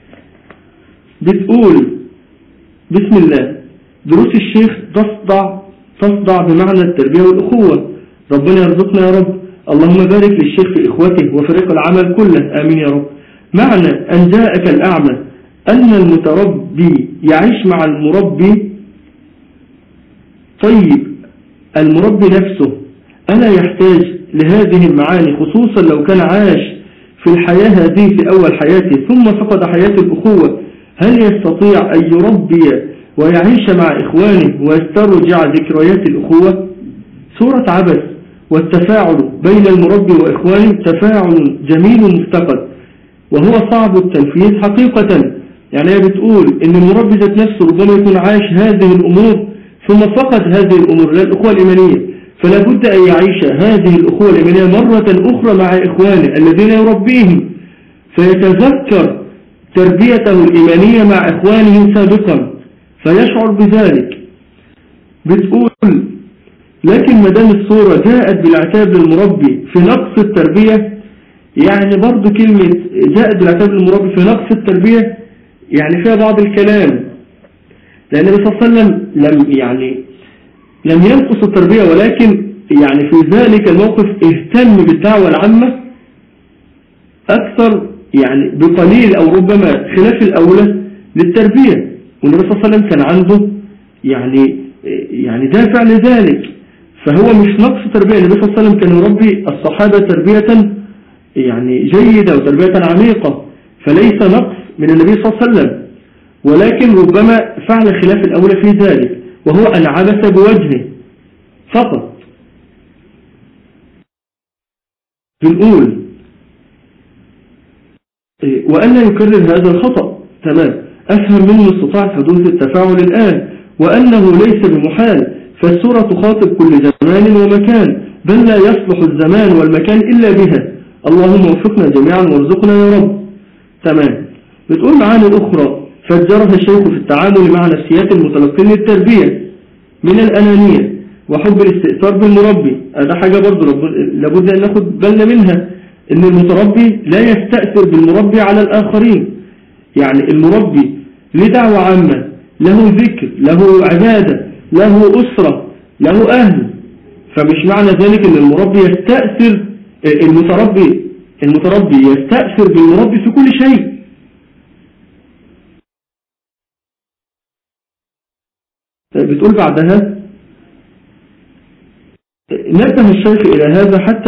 بتقول: بسم الله، دروس الشيخ تصدع بمعنى التربية والأخوة، ربنا يرزقنا يا رب، اللهم بارك للشيخ في إخوته وفريق العمل كله، آمين يا رب. معنى أن جاءك الأعمى أن المتربي يعيش مع المربي. طيب المربي نفسه ألا يحتاج لهذه المعاني، خصوصا لو كان عاش في الحياة هذه في أول حياته ثم فقد حياة الأخوة، هل يستطيع أن يربي ويعيش مع إخوانه ويسترجع ذكريات الأخوة؟ سورة عبس والتفاعل بين المربي وإخوانه تفاعل جميل مفتقد وهو صعب التنفيذ حقيقة. يعني هي بتقول إن المربي ذات نفسه ربما يكون عاش هذه الأمور ثم فقد هذه الأمور للأخوة الإيمانية، فلا بد أن يعيش هذه الأخوة الإيمانية مرة أخرى مع إخوانه الذين يربيهم، فيتذكر تربيته الإيمانية مع إخوانه سابقا فيشعر بذلك. بتقول لكن مدام الصورة جاءت بالعتاب للمربي في نقص التربية، يعني برضو كلمة جاءت بالعتاب للمربي في نقص التربية يعني فيها بعض الكلام، لأن النبي صلى الله عليه وسلم لم ينقص التربية، ولكن يعني في ذلك الموقف اهتم بالدعوة العامة أكثر يعني بقليل أو ربما خلاف الأولى للتربية، والنبي صلى الله عليه وسلم كان عنده يعني دافع لذلك، فهو مش نقص تربية. النبي صلى الله عليه وسلم كان يربي الصحابة تربية يعني جيدة وتربية عميقة، فليس نقص من النبي صلى الله عليه وسلم، ولكن ربما فعل خلاف الأولى في ذلك، وهو أن عبس بوجهه فقط. بنقول وأن لا يكرر هذا الخطأ. تمام، أفهم منه استطاع حدوث التفاعل الآن وأنه ليس بمحال، فالسورة تخاطب كل زمان ومكان، بل لا يصلح الزمان والمكان إلا بها، اللهم وفقنا جميعا وارزقنا يا رب. تمام. بتقول معاني أخرى فجرها الشيخ في التعامل مع نفسيات المتلقين للتربية من الأنانية وحب الاستئثار بالمربي. هذا حاجة برضو لابد أن ناخد بالنا منها، إن المتربي لا يستأثر بالمربي على الآخرين. يعني المربي له دعوة عامة، له ذكر، له عبادة، له أسرة، له أهل، فمش معنى ذلك أن المربي يستأثر، المتربي يستأثر بالمربي في كل شيء. بتقول بعدها: نبه الشيخ إلى هذا حتى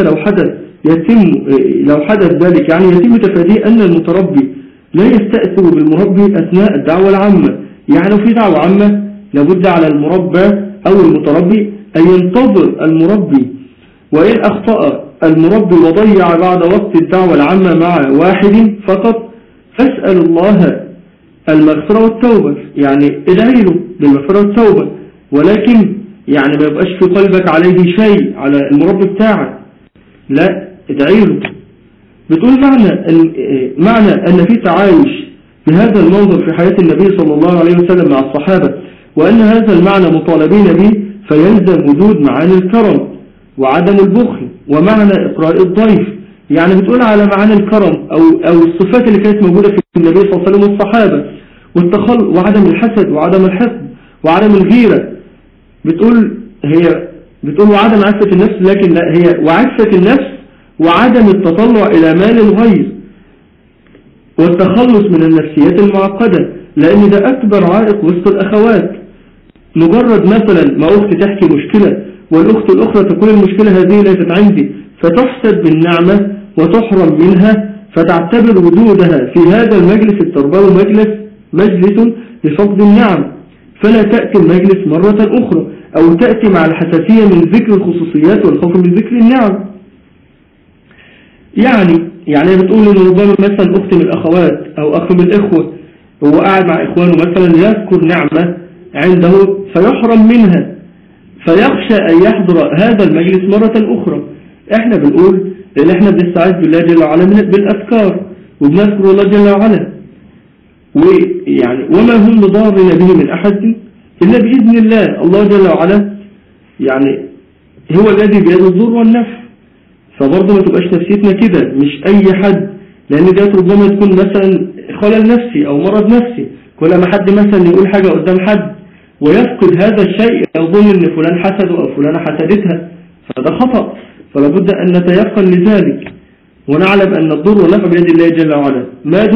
لو حدث ذلك يعني يتم تفاديه، أن المتربي لا يستأثر بالمربي أثناء الدعوة العامة. يعني في دعوة عامة لابد على المربى أو المتربي أن ينتظر المربي، وإن أخطأ المربي وضيع بعد وقت الدعوة العامة مع واحد فقط، فاسأل الله المغفرة والتوبة، يعني ادعي له بالمغفرة والتوبة، ولكن يعني ما يبقاش في قلبك عليه شيء على المربي بتاعك، لا ادعي له. بتقول معنى أن في تعايش بهذا المنظر في حياة النبي صلى الله عليه وسلم مع الصحابة، وأن هذا المعنى مطالبين به، فيلزم وجود معاني الكرم وعدم البخل ومعنى إقراء الضيف. يعني بتقول على معاني الكرم أو الصفات اللي كانت موجودة في النبي صلى الله عليه وسلم والصحابة، وعدم الحسد وعدم الحقد وعدم الغيرة. بتقول وعدم عفة النفس، لكن لا، هي وعفة النفس وعدم التطلع إلى مال الغير والتخلص من النفسيات المعقدة، لأن ده أكبر عائق وسط الأخوات. مجرد مثلا ما أخت تحكي مشكلة والأخت الأخرى تقول المشكلة هذه ليست عندي، فتحسد بالنعمة وتحرم منها، فتعتبر وجودها في هذا المجلس التربوي مجلس لفقد النعم، فلا تأتي المجلس مرة أخرى، أو تأتي مع الحساسية من ذكر الخصوصيات والخوف من ذكر النعم. يعني بتقول إن ربما مثلا أخت من الأخوات أو أخ من الإخوة هو قاعد مع إخوانه مثلا يذكر نعمة عنده فيحرم منها، فيخشى أن يحضر هذا المجلس مرة أخرى. احنا بنقول إن احنا بنستعيذ بالله جل وعلا بالأذكار، وبنذكر الله جل وعلا، وما هم بضارين به من أحد إلا بإذن الله. الله جل وعلا يعني هو الذي بيده الضر والنفع، فبرضه ما تبقاش نفسيتنا كده، مش أي حد، لأن ده ربما تكون مثلا خلل نفسي أو مرض نفسي، كل ما حد مثلا يقول حاجة قدام حد ويفقد هذا الشيء يظن أن فلان حسده أو فلانة حسدتها، فده خطأ. فلابد أن نتيقن لذلك، ونعلم أن الضر والنفع بيد الله جل وعلا، ما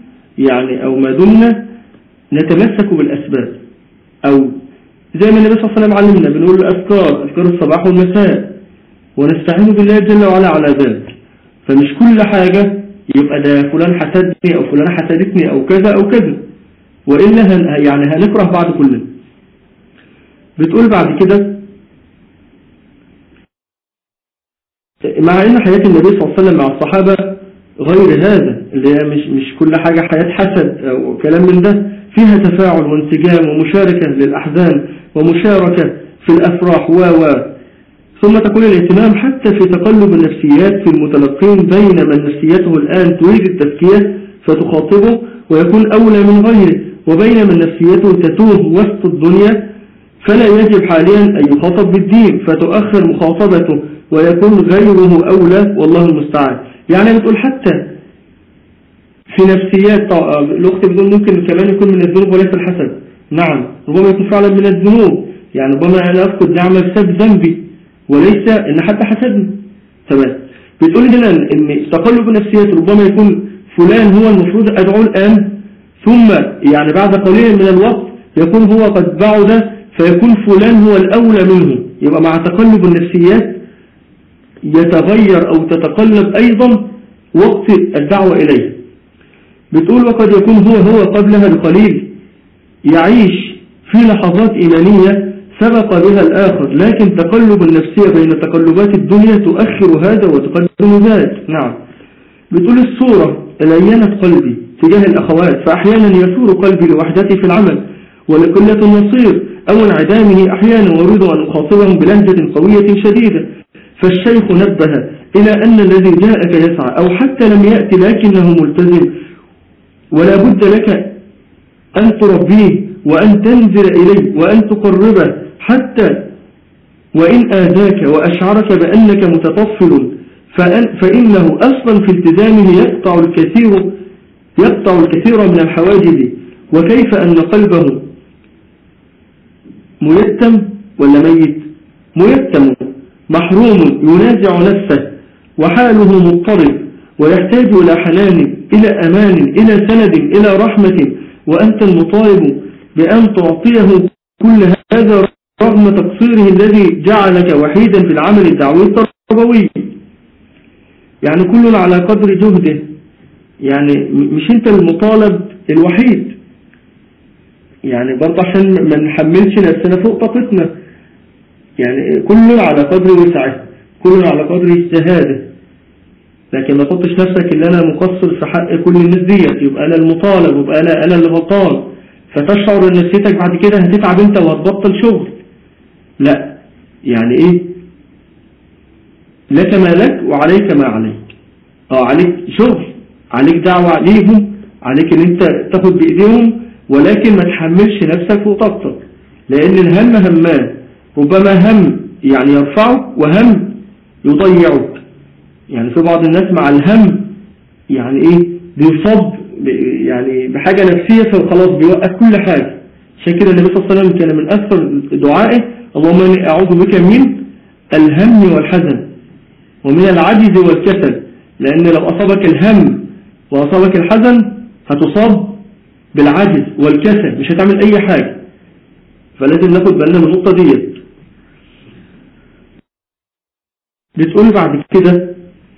دمنا نتمسك بالأسباب، أو زي ما النبي صلى الله عليه وسلم علمنا بنقول أذكار الصباح والمساء، ونستعين بالله جل وعلا على ذلك. فمش كل حاجة يبقى ده فلان حسدني أو فلانة حسدتني أو كذا أو كذا، وإلا هنكره بعض كلنا. بتقول بعد كده: مع ان حياة النبي صلى الله عليه وسلم مع الصحابة غير هذا، اللي هي مش كل حاجة حياة حسد او كلام من ده، فيها تفاعل وانسجام ومشاركة للأحزان ومشاركة في الأفراح ثم تكون الاهتمام حتى في تقلب النفسيات في المتلقين، بين من نفسيته الآن تريد التزكية فتخاطبه ويكون أولى من غيره، وبين من نفسيته تتوه وسط الدنيا فلا يجب حاليا أن يخاطب بالدين فتؤخر مخاطبته ويكون غيره أولى، والله المستعان. يعني بتقول حتى في نفسيات الأخت بتقول ممكن كمان يكون من الذنوب وليس الحسد. نعم، ربما يكون فعلا من الذنوب، يعني ربما أنا أفقد نعمة بسبب ذنبي وليس إن حتى حسدني. تمام. بتقول هنا إن تقلب النفسيات ربما يكون فلان هو المفروض أدعوه الآن، ثم يعني بعد قليل من الوقت يكون هو قد بعد، فيكون فلان هو الأولى منه. يبقى مع تقلب النفسيات يتغير أو تتقلب أيضا وقت الدعوة إليه. بتقول وقد يكون هو قبلها بقليل يعيش في لحظات إيمانية سبق بها الآخر، لكن تقلب النفسية بين تقلبات الدنيا تؤخر هذا وتقدم ذاك. نعم. بتقول الصورة لينت قلبي تجاه الأخوات، فأحيانا يثور قلبي لوحدتي في العمل ولقلة النصير أو انعدامه أحيانا، وأريد أن أخاطبهم بلهجة قوية شديدة. فالشيخ نبه إلى أن الذي جاءك يسعى أو حتى لم يأتي لكنه ملتزم، ولا بد لك أن تربيه وأن تنزل إليه وأن تقربه حتى وإن آذاك وأشعرك بأنك متطفل فإنه أصلا في التزامه يقطع الكثير من الحواجز. وكيف أن قلبه ميتم ولا ميت؟ ميتم محروم ينازع نفسه وحاله مضطرب ويحتاج إلى حنان، إلى أمان، إلى سند، إلى رحمة، وأنت المطالب بأن تعطيه كل هذا رغم تقصيره الذي جعلك وحيدا في العمل الدعوي التربوي. يعني كل على قدر جهده، يعني مش انت المطالب الوحيد، يعني برضه عشان ما نحملش نفسنا فوق طاقتنا، يعني كل على قدر وسعه، كل على قدر اجتهاده، لكن ما تحطش نفسك اللي انا مقصر في حق كل الناس ديت يبقى انا المطالب ويبقى انا اللي غلطان، فتشعر ان نفسيتك بعد كده هتتعب انت وهتبطل شغل. لا، يعني ايه؟ لك ما لك وعليك ما عليك. عليك شغل، عليك دعوة عليهم، عليك ان انت تاخد بايديهم، ولكن ما تحملش نفسك فوق طاقتك، لان الهم همان، ربما هم يعني يرفعك وهم يضيعك. يعني في بعض الناس مع الهم يعني ايه بيصاب يعني بحاجة نفسية فخلاص بيوقف كل حاجة. عشان كده النبي صلى الله عليه وسلم كان من أكثر دعائه اللهم إني أعوذ بك من الهم والحزن ومن العجز والكسل، لأن لو أصابك الهم وأصابك الحزن هتصاب بالعجز والكسل، مش هتعمل أي حاجة. فلازم ناخد بالنا من النقطة ديت. بتقول بعد كده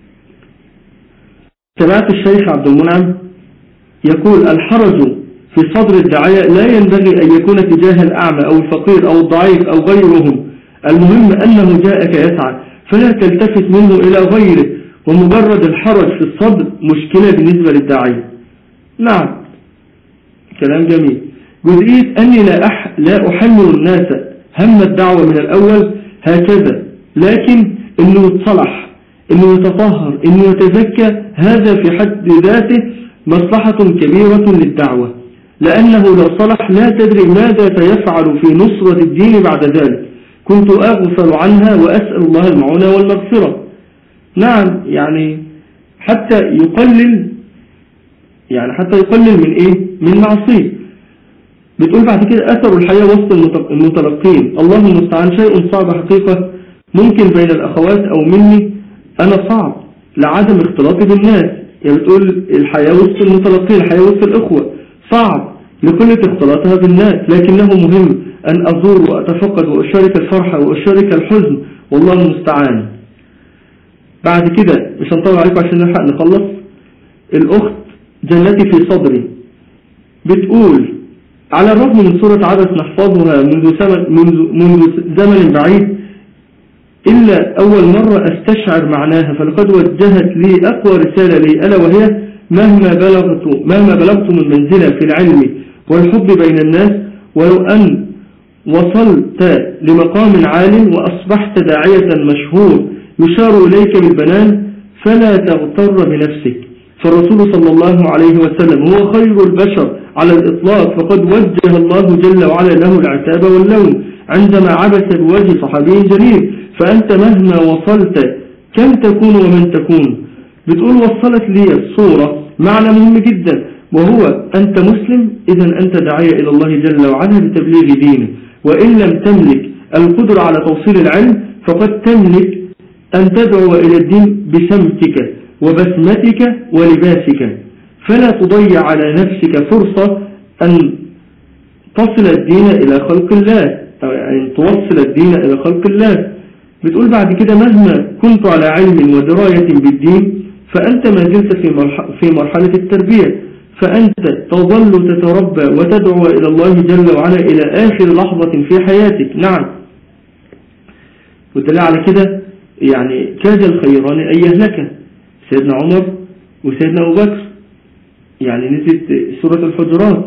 سمعت الشيخ عبد المنعم يقول الحرج في صدر الداعية لا ينبغي أن يكون تجاه الأعمى أو الفقير أو الضعيف أو غيرهم، المهم أنه جاءك يسعى فلا تلتفت منه إلى غيره، ومجرد الحرج في الصدر مشكلة بالنسبة للداعية. نعم، كلام جميل. جزئية أني لا أحمل الناس هم الدعوة من الأول هكذا، لكن أنه يتصلح، أنه يتطهر، أنه يتزكى، هذا في حد ذاته مصلحة كبيرة للدعوة، لأنه لو صلح لا تدري ماذا سيفعل في نصرة الدين بعد ذلك. كنت أغفل عنها وأسأل الله المعونة والمغفرة. نعم، يعني حتى يقلل من إيه؟ من معصية. بتقول بعد كده أثر الحياة وسط المتلقين، الله المستعان. شيء صعب حقيقة ممكن بين الأخوات أو مني أنا صعب لعدم اختلاطي بالناس. يعني بتقول الحياة وسط المتلقين، الحياة وسط الأخوة صعب لكل اختلاطها بالناس، لكنه مهم أن أزور وأتفقد وأشارك الفرحة وأشارك الحزن، والله المستعان. بعد كده مش هنطول عليكم عشان نلحق نخلص. الأخت جنتي في صدري بتقول على الرغم من سورة عبس نحفظها منذ زمن بعيد، إلا أول مرة أستشعر معناها، فلقد وجهت لي أقوى رسالة لي، ألا وهي مهما بلغت من منزلة في العلم والحب بين الناس، ولو أن وصلت لمقام عال وأصبحت داعية مشهور يشار إليك بالبنان فلا تغتر بنفسك، فالرسول صلى الله عليه وسلم هو خير البشر على الإطلاق، فقد وجه الله جل وعلا له العتاب واللوم عندما عبس بوجه صحابي جليل. فأنت مهما وصلت كم تكون ومن تكون. بتقول وصلت لي الصورة معنى مهم جدا، وهو أنت مسلم، إذا أنت داعية إلى الله جل وعلا بتبليغ دينه، وإن لم تملك القدرة على توصيل العلم فقد تملك أن تدعو إلى الدين بسمتك وبسمتك ولباسك، فلا تضيع على نفسك فرصة أن تصل الدين إلى خلق الله، أو يعني توصل الدين إلى خلق الله. بتقول بعد كده مهما كنت على علم ودراية بالدين فأنت ما زلت في مرحلة التربية، فأنت تظل تتربى وتدعو إلى الله جل وعلا إلى آخر لحظة في حياتك. نعم، والدليل على كده يعني كاد الخيران أن يهلك سيدنا عمر وسيدنا أبو بكر، يعني نزلت سورة الحجرات،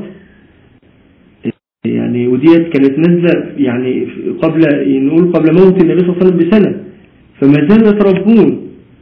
يعني وديت كانت نزلة يعني قبل موت النبي صلى الله عليه وسلم بسنة، فما زالوا يتربون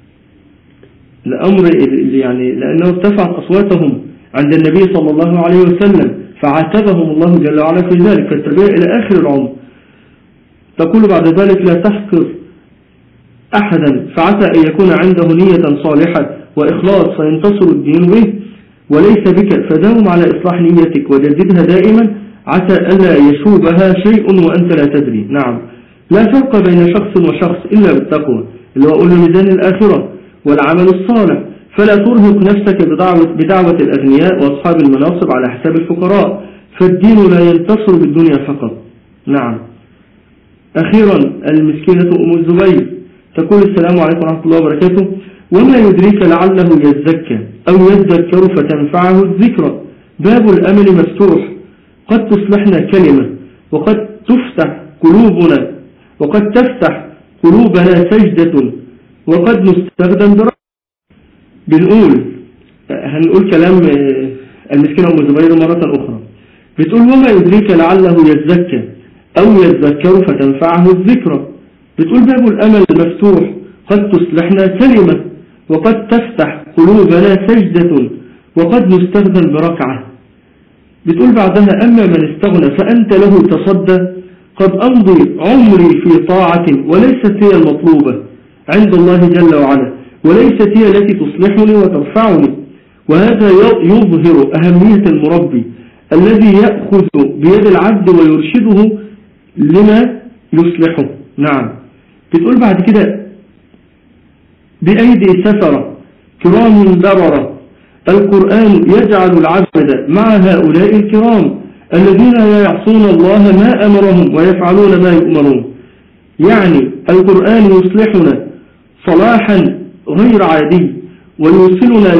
لأمر يعني لأنه ارتفعت أصواتهم عند النبي صلى الله عليه وسلم فعاتبهم الله جل وعلا في ذلك، فالتربية إلى آخر العمر. تقول بعد ذلك: لا تحقر أحدا فعسى أن يكون عنده نية صالحة وإخلاص فينتصر الدين به، وليس بك، فداوم على إصلاح نيتك وجددها دائما عسى ألا يشوبها شيء وأنت لا تدري. نعم، لا فرق بين شخص وشخص إلا بالتقوى، اللي هو قلنا ميزان الآخرة والعمل الصالح. فلا ترهق نفسك بدعوة الأغنياء وأصحاب المناصب على حساب الفقراء، فالدين لا ينتصر بالدنيا فقط. نعم. أخيرا المسكينة أم الزبير تقول: السلام عليكم ورحمة الله وبركاته. وما يدريك لعله يزكى أو يذكر فتنفعه الذكرى. باب الأمل مفتوح، قد تصلحنا كلمة وقد تفتح قلوبنا سجدة وقد نستخدم برأي. هنقول كلام المسكينة أم الزبير مرة أخرى. بتقول: وما يدريك لعله يزكى أو يذكر فتنفعه الذكرى. بتقول: باب الأمل مفتوح، قد تصلحنا كلمة وقد تفتح قلوبنا سجدة وقد نستخدم بركعة. بتقول بعدها: أما من استغنى فأنت له تصدى، قد أمضي عمري في طاعة وليست هي المطلوبة عند الله جل وعلا، وليست هي التي تصلحني وترفعني. وهذا يظهر أهمية المربي الذي يأخذ بيد العبد ويرشده لما يصلحه. نعم. بتقول بعد كده: بأيدي سفرة كرام بررة، القرآن يجعل العبد مع هؤلاء الكرام الذين لا يعصون الله ما أمرهم ويفعلون ما يؤمرون. يعني القرآن يصلحنا صلاحا غير عادي، ويوصلنا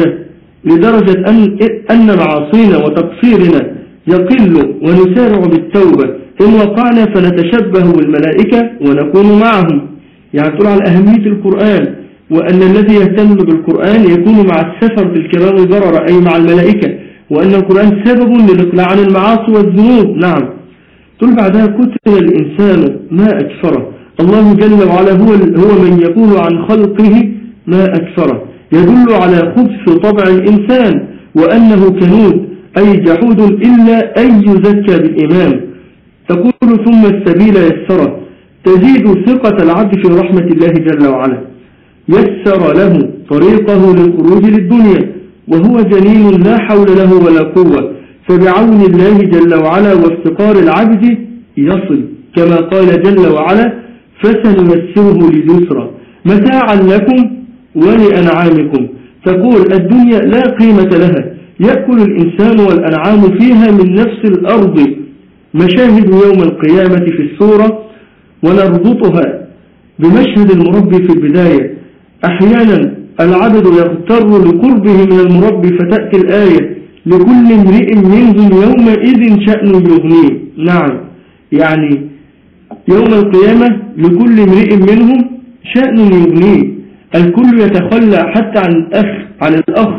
لدرجة أن معاصينا وتقصيرنا يقل، ونسارع بالتوبة، إن وقعنا فنتشبه بالملائكة ونكون معهم. يعني تقول على أهمية القرآن، وأن الذي يهتم بالقرآن يكون مع السفر الكرام البررة أي مع الملائكة، وأن القرآن سبب للإقلاع عن المعاصي والذنوب. نعم. تقول بعدها: كتب الإنسان ما أكفره، الله جل وعلا هو من يقول عن خلقه ما أكفره، يدل على خبث طبع الإنسان وأنه كنود أي جحود إلا أن يزكى بالإيمان. تقول: ثم السبيل يسره، تزيد ثقة العبد في رحمة الله جل وعلا، يسر له طريقه للخروج للدنيا وهو جنين لا حول له ولا قوة، فبعون الله جل وعلا وافتقار العبد يصل، كما قال جل وعلا: فسنيسره لليسرى متاعا لكم ولأنعامكم. تقول: الدنيا لا قيمة لها، يأكل الإنسان والأنعام فيها من نفس الأرض. مشاهد يوم القيامة في السورة، ونربطها بمشهد المربي في البداية. أحيانا العبد يغتر لقربه من المربي، فتأتي الآية: لكل امرئ منهم يومئذ شأن يغنيه. نعم، يعني يوم القيامة لكل امرئ منهم شأن يغنيه، الكل يتخلى حتى عن الأخ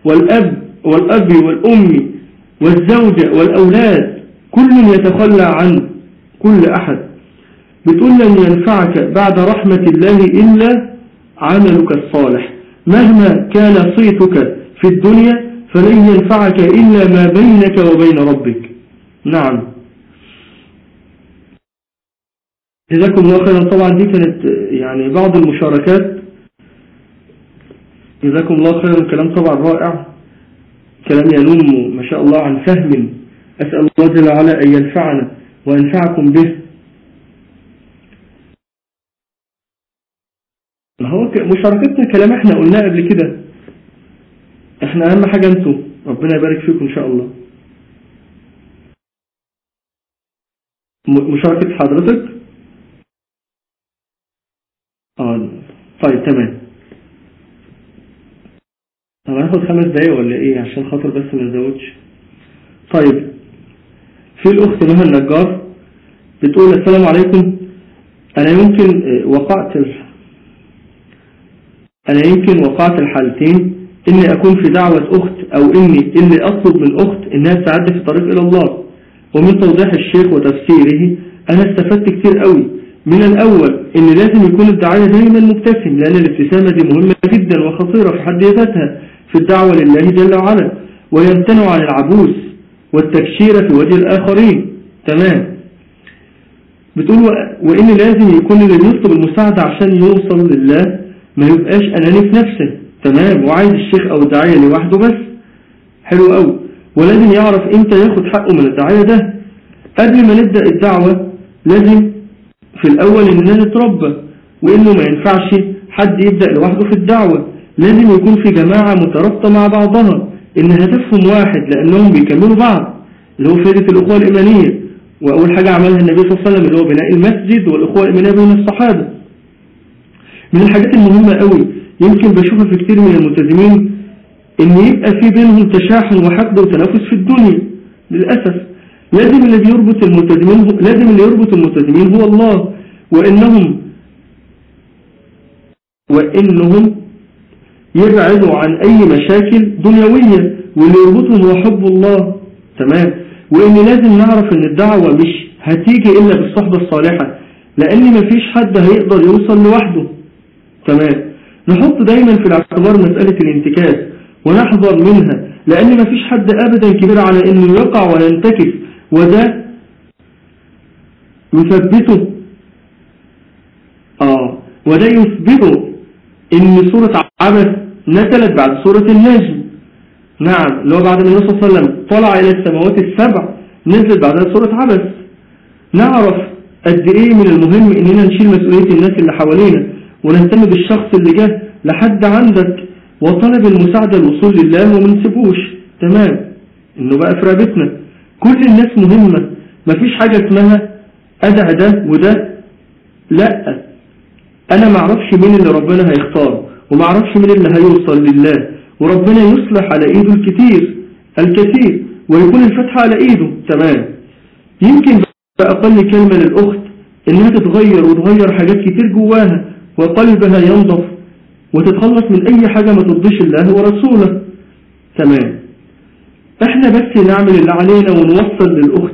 والأب والأم والزوجة والأولاد، كل يتخلى عن كل أحد. بتقول: لن ينفعك بعد رحمة الله إلا عملك الصالح، مهما كان صيتك في الدنيا فلن ينفعك إلا ما بينك وبين ربك. نعم. جزاكم الله خيرا. طبعا دي كانت يعني بعض المشاركات. جزاكم الله خيرا. كلام طبعا رائع، كلام ينم ما شاء الله عن فهم. أسأل الله جل وعلا أن ينفعنا وينفعكم به. هو مشاركتنا كلام احنا قلناه قبل كده. احنا اهم حاجة انتوا، ربنا يبارك فيكم ان شاء الله. مشاركة حضرتك. طيب تمام. طب هناخد 5 دقايق ولا ايه عشان خاطر بس ما نزودش. طيب، في الاخت مها النجار بتقول: السلام عليكم، انا يمكن وقعت الحالتين، اني اكون في دعوة اخت او اني اطلب من اخت انها تساعدني في الطريق الى الله. ومن توضيح الشيخ وتفسيره انا استفدت كتير قوي. من الاول ان لازم يكون الداعية دايما مبتسم، لان الابتسامة دي مهمة جدا وخطيرة في حد ذاتها في الدعوة لله جل وعلا، ويمتنع عن العبوس والتكشير في وجه الاخرين. تمام. بتقول وإن لازم يكون اللي بيطلب المساعدة عشان يوصل لله ما يبقاش أناني في نفسه، تمام، وعايز الشيخ أو الداعية لوحده بس. حلو قوي. ولازم يعرف إمتى ياخد حقه من الداعية ده. قبل ما نبدأ الدعوة لازم في الأول إننا نتربى، وإنه ما ينفعش حد يبدأ لوحده في الدعوة، لازم يكون في جماعة مترابطة مع بعضها إن هدفهم واحد لأنهم بيكملوا بعض، اللي هو فائدة الأخوة الإيمانية. وأول حاجة عملها النبي صلى الله عليه وسلم اللي هو بناء المسجد والأخوة الإيمانية بين الصحابة. من الحاجات المهمة قوي يمكن بشوفها في كتير من الملتزمين إن يبقى في بينهم تشاحن وحقد وتنافس في الدنيا للأسف. لازم اللي يربط الملتزمين هو الله، وإنهم يبعدوا عن أي مشاكل دنيوية، واللي يربطهم هو حب الله، تمام. وإن لازم نعرف إن الدعوة مش هتيجي إلا بالصحبة الصالحة، لأن مفيش حد هيقدر يوصل لوحده، تمام. نحط دايما في الاعتبار مسألة الانتكاس ونحذر منها، لأن مفيش حد أبدا كبير على إنه يقع وينتكس، وده يثبته إن سورة عبس نزلت بعد سورة النجم. نعم، اللي هو بعد ما النبي صلى الله عليه وسلم طلع إلى السماوات السبع نزلت بعدها سورة عبس. نعرف قد إيه من المهم إننا نشيل مسؤولية الناس اللي حوالينا، ونهتم بالشخص اللي جه لحد عندك وطلب المساعدة الوصول لله وما نسيبوش، تمام، إنه بقى في رابطنا. كل الناس مهمة، مفيش حاجة اسمها أدع ده وده، لا. أنا معرفش مين اللي ربنا هيختاره، ومعرفش مين اللي هيوصل لله، وربنا يصلح على إيده الكثير ويكون الفتح على إيده، تمام. يمكن بأقل كلمة للأخت إنها تتغير وتغير حاجات كتير جواها وقلبها ينضف وتتخلص من أي حاجة ما ترضيش الله ورسوله، تمام. احنا بس نعمل اللي علينا ونوصل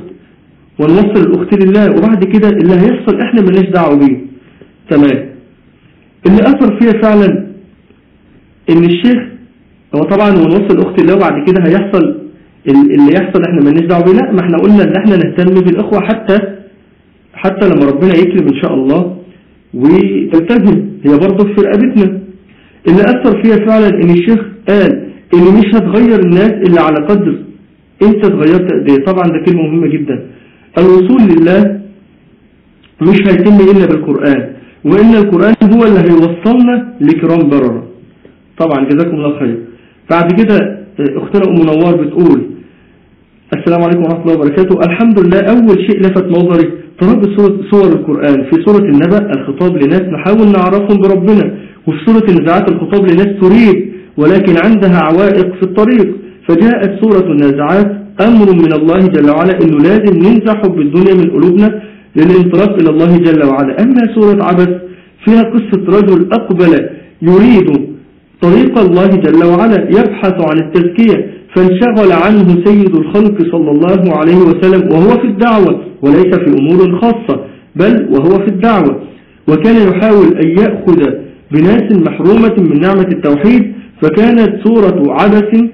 الأخت لله، وبعد كده اللي هيحصل احنا ملناش دعوه بيه، تمام. اللي أثر فيها فعلا إن الشيخ هو طبعا ونوصل الأخت لله، وبعد كده هيحصل اللي يحصل احنا ملناش دعوه بيه. لا، ما احنا قلنا ان احنا نهتم بالإخوة حتى لما ربنا يكرم إن شاء الله وتلتزم، هي برضه في رقبتنا. اللي أثر فيها فعلا إن الشيخ قال إن مش هتغير الناس إلا على قدر أنت اتغيرت قد إيه. طبعا ده كلمة مهمة جدا. الوصول لله مش هيتم إلا بالقرآن، وإن القرآن هو اللي هيوصلنا لكرام بررة. طبعا جزاكم الله خير. بعد كده أختنا أم نوار بتقول السلام عليكم ورحمة الله وبركاته. الحمد لله، أول شيء لفت نظري تربط صور القرآن. في سورة النبأ الخطاب لناس نحاول نعرفهم بربنا، وفي سورة النازعات الخطاب لناس تريد ولكن عندها عوائق في الطريق. فجاءت سورة النازعات أمر من الله جل وعلا إنه لازم ننزع حب الدنيا من قلوبنا للانطلاق إلى الله جل وعلا. أما سورة عبس فيها قصة رجل أقبل يريد طريق الله جل وعلا، يبحث عن التزكية، فانشغل عنه سيد الخلق صلى الله عليه وسلم وهو في الدعوة، وليس في أمور خاصة بل وهو في الدعوة. وكان يحاول أن يأخذ بناس محرومة من نعمة التوحيد. فكانت سورة عبس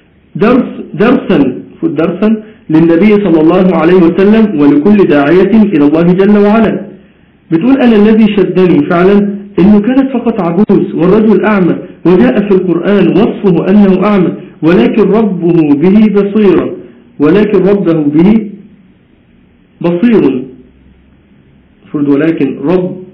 درسا للنبي صلى الله عليه وسلم ولكل داعية إلى الله جل وعلا. بتقول أنا الذي شدني فعلا إنه كانت فقط عجوز والرجل أعمى، وجاء في القرآن وصفه أنه أعمى ولكن ربه به بصير، ولكن ربه به بصير، ولكن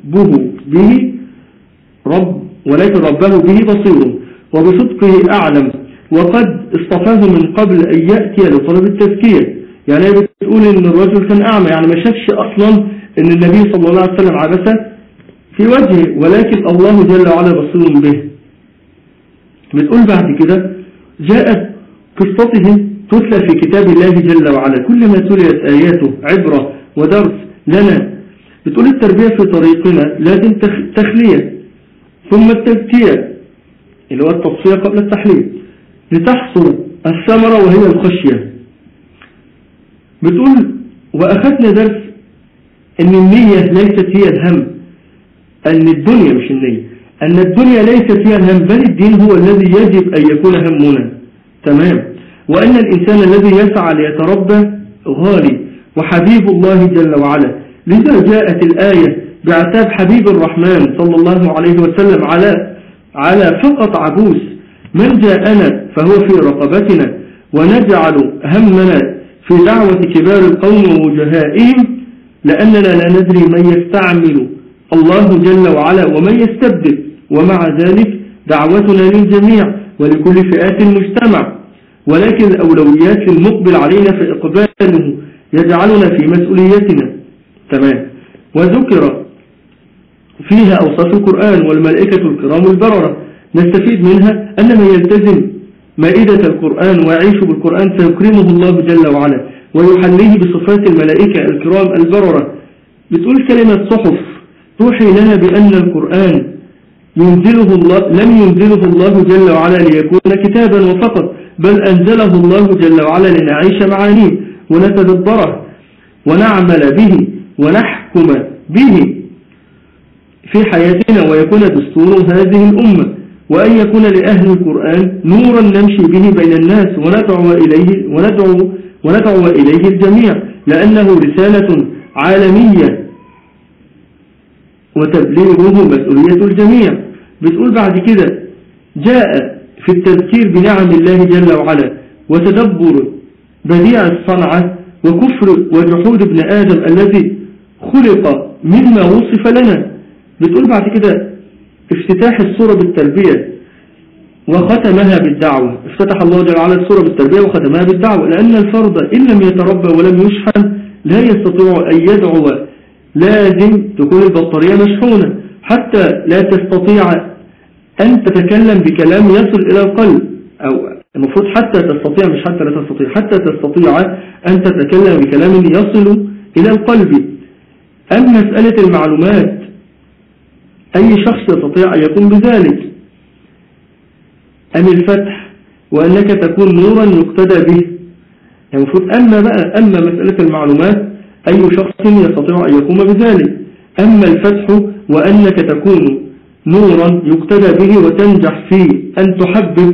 ربه به بصير وبصدقه أعلم، وقد اصطفاه من قبل أن يأتي لطلب التزكية. يعني بتقول إن الرجل كان أعمى، يعني ما شافش أصلا إن النبي صلى الله عليه وسلم عبس في وجهه، ولكن الله جل وعلا بصير به. بتقول بعد كده جاءت قصته تتلى في كتاب الله جل وعلا، كل ما تليت آياته عبرة ودرس لنا. بتقول التربية في طريقنا لازم تخلية ثم التزكية اللي هو التصفية قبل التحليل لتحصل الثمرة وهي الخشية. بتقول وأخذنا درس أن النية ليست هي الهم، أن الدنيا مش النية، أن الدنيا ليست هي الهم بل الدين هو الذي يجب أن يكون همنا، تمام. وأن الإنسان الذي يسعى ليتربى غالي وحبيب الله جل وعلا، لذا جاءت الآية بعتاب حبيب الرحمن صلى الله عليه وسلم على فقط عبوس: من جاءنا فهو في رقبتنا، ونجعل همنا في دعوة كبار القوم ووجهائهم، لأننا لا ندري من يستعمل الله جل وعلا ومن يستبدل، ومع ذلك دعوتنا للجميع ولكل فئات المجتمع، ولكن الأولويات للمقبل علينا فإقباله يجعلنا في مسؤوليتنا. تمام. وذكر فيها أوصاف القرآن والملائكة الكرام البررة، نستفيد منها أن من يلتزم مائدة القرآن ويعيش بالقرآن سيكرمه الله جل وعلا ويحليه بصفات الملائكة الكرام البررة. بتقول كلمة صحف توحي لنا بأن القرآن لم ينزله الله جل وعلا ليكون كتابا وفقط، بل أنزله الله جل وعلا لنعيش معانيه ونتدبره ونعمل به ونحكم به في حياتنا، ويكون دستور هذه الأمة، وأن يكون لأهل القرآن نورا نمشي به بين الناس وندعو إليه الجميع، لأنه رسالة عالمية وتبليغه مسؤولية الجميع. بتقول بعد كده: جاء في التذكير بنعم الله جل وعلا وتدبر بديع الصنعة وكفر وجحود ابن آدم الذي خلق مما وصف لنا. بتقول بعد كده: افتتاح السورة بالتربية وختمها بالدعوة. افتتح الله جل وعلا السورة بالتربية وختمها بالدعوة، لأن الفرد إن لم يتربى ولم يشحن لا يستطيع أن يدعو. لازم تكون البطارية مشحونة حتى لا تستطيع أن تتكلم بكلام يصل إلى القلب، أو المفروض حتى تستطيع، مش حتى لا تستطيع، حتى تستطيع أن تتكلم بكلام يصل إلى القلب. أما مسألة المعلومات أي شخص يستطيع أن يقوم بذلك. أم الفتح وأنك تكون نورا يقتدى به. المفروض أما مسألة المعلومات أي شخص يستطيع أن يقوم بذلك. أما الفتح وأنك تكون نورا يقتدى به وتنجح في أن تحبب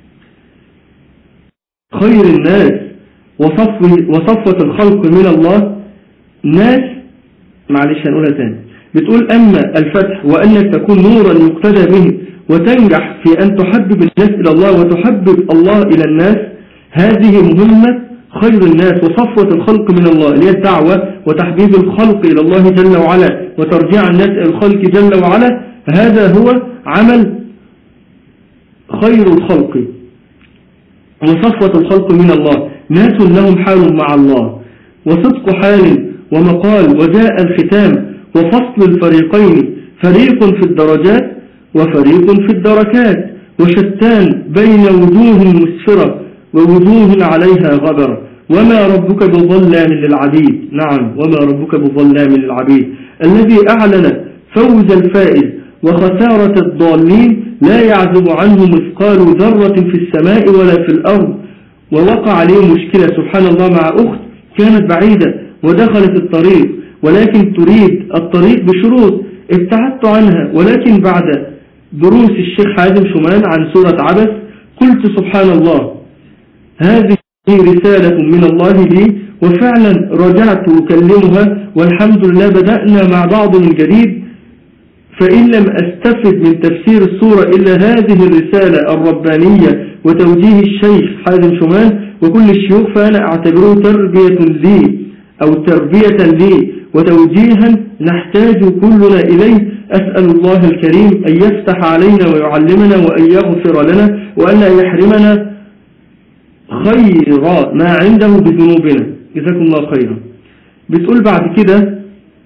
خير الناس وصفوة الخلق من الله ناس. معلش هنقولها تاني. بتقول: أما الفتح وأنك تكون نورا يقتدى به وتنجح في أن تحبب الناس إلى الله وتحبب الله إلى الناس، هذه مهمة خير الناس وصفوة الخلق من الله، اللي هي الدعوة وتحبيب الخلق إلى الله جل وعلا وترجيع الناس إلى الخلق جل وعلا. هذا هو عمل خير الخلق وصفوة الخلق من الله، ناس لهم حال مع الله وصدق حال ومقال. وجاء الختام وفصل الفريقين، فريق في الدرجات وفريق في الدركات، وشتان بين وجوه مسفرة ووجوه عليها غبرة، وما ربك بظلام للعبيد. نعم، وما ربك بظلام للعبيد. الذي أعلن فوز الفائز وخسارة الضالين، لا يعزب عنه مثقال ذرة في السماء ولا في الأرض. ووقع عليه مشكلة سبحان الله مع أخت كانت بعيدة ودخلت الطريق، ولكن تريد الطريق بشروط. ابتعدت عنها، ولكن بعد دروس الشيخ حازم شومان عن سورة عبس قلت: سبحان الله، هذه رسالة من الله لي. وفعلا رجعت أكلمها، والحمد لله بدأنا مع بعض من جديد. فإن لم أستفد من تفسير السورة إلا هذه الرسالة الربانية وتوجيه الشيخ حازم شومان وكل الشيوخ، فأنا أعتبره تربية لي أو تربية لي وتوجيها نحتاج كلنا إليه. أسأل الله الكريم أن يفتح علينا ويعلمنا وأن يغفر لنا وأن لا يحرمنا خير ما عنده بذنوبنا. جزاكم الله خيرا. بتقول بعد كده: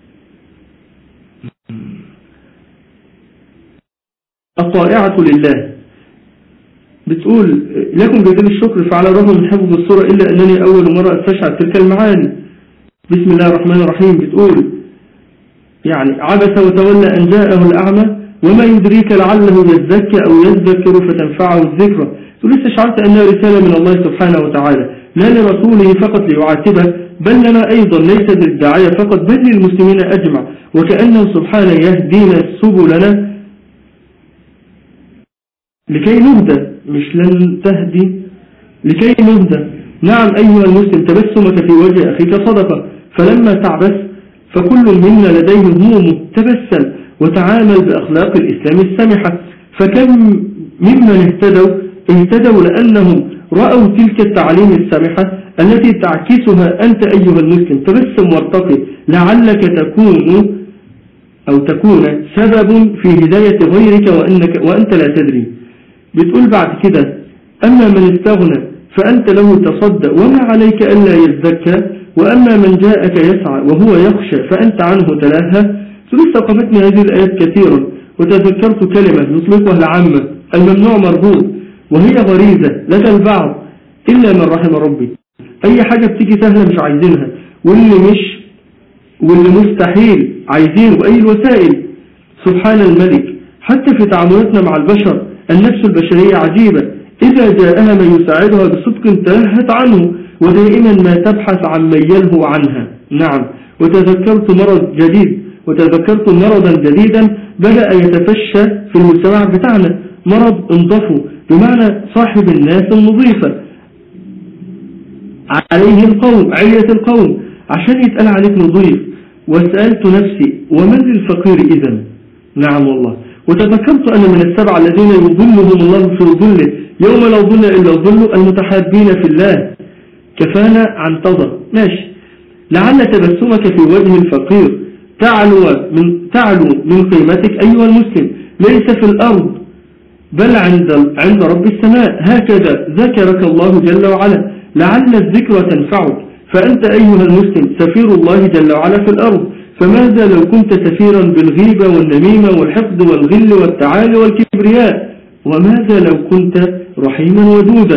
الطائعة لله. بتقول: لكم جزيل الشكر، فعلى الرغم من حفظ السورة إلا أنني أول مرة أستشعر تلك المعاني. بسم الله الرحمن الرحيم. بتقول يعني: عبس وتولى أن جاءه الأعمى وما يدريك لعله يزكى أو يذكر فتنفعه الذكرى. تقول: استشعرت أنها رسالة من الله سبحانه وتعالى لا لرسوله فقط ليعاتبه، بل لنا أيضا، ليس للداعية فقط بل للمسلمين أجمع، وكأنه سبحانه يهدينا سبلنا لكي نهدى، مش لن تهدي، لكي نهدى. نعم أيها المسلم، تبسمك في وجه أخيك صدقة، فلما تعبس فكل منا لديه هموم تبسم وتعامل بأخلاق الإسلام السمحة. فكم ممن اهتدوا لأنهم رأوا تلك التعاليم السمحة التي تعكسها أنت أيها المسلم. تبسم وارتقي لعلك تكون سبب في هداية غيرك وأنت لا تدري. بتقول بعد كده: أما من استغنى فأنت له تصدى وما عليك ألا يزكى، وأما من جاءك يسعى وهو يخشى فأنت عنه تلاهى. استوقفتني هذه الآيات كثيرا، وتذكرت كلمة يطلقها العامة: الممنوع مرغوب، وهي غريزة لدى البعض إلا من رحم ربي. أي حاجة بتيجي سهلة مش عايزينها، واللي مستحيل عايزينه بأي الوسائل. سبحان الملك. حتى في تعاملاتنا مع البشر النفس البشرية عجيبة، إذا جاءها من يساعدها بصدق تلهت عنه، ودائما ما تبحث عن من يلهو عنها. نعم. وتذكرت مرضا جديدا بدأ يتفشى في المجتمع بتاعنا، مرض انضفوا، بمعنى صاحب الناس النظيفة عليه علية القوم عشان يتقال عليك نظيف. وسألت نفسي: ومن للفقير إذن؟ نعم والله. وتذكرت أن من السبع الذين يظلهم الله في ظله يوم لا ظل إلا ظله المتحابين في الله. كفانا عن تظر. ماشي. لعل تبسمك في وجه الفقير تعلو من قيمتك أيها المسلم، ليس في الأرض بل عند رب السماء. هكذا ذكرك الله جل وعلا، لعل الذكر تنفعك. فأنت أيها المسلم سفير الله جل وعلا في الأرض، فماذا لو كنت سفيرا بالغيبة والنميمة والحقد والغل والتعالي والكبرياء؟ وماذا لو كنت رحيما ودودا؟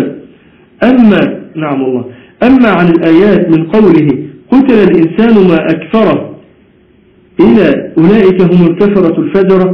أما عن الآيات من قوله: قتل الإنسان ما أكفره، إلى أولئك هم الكفرة الفجرة،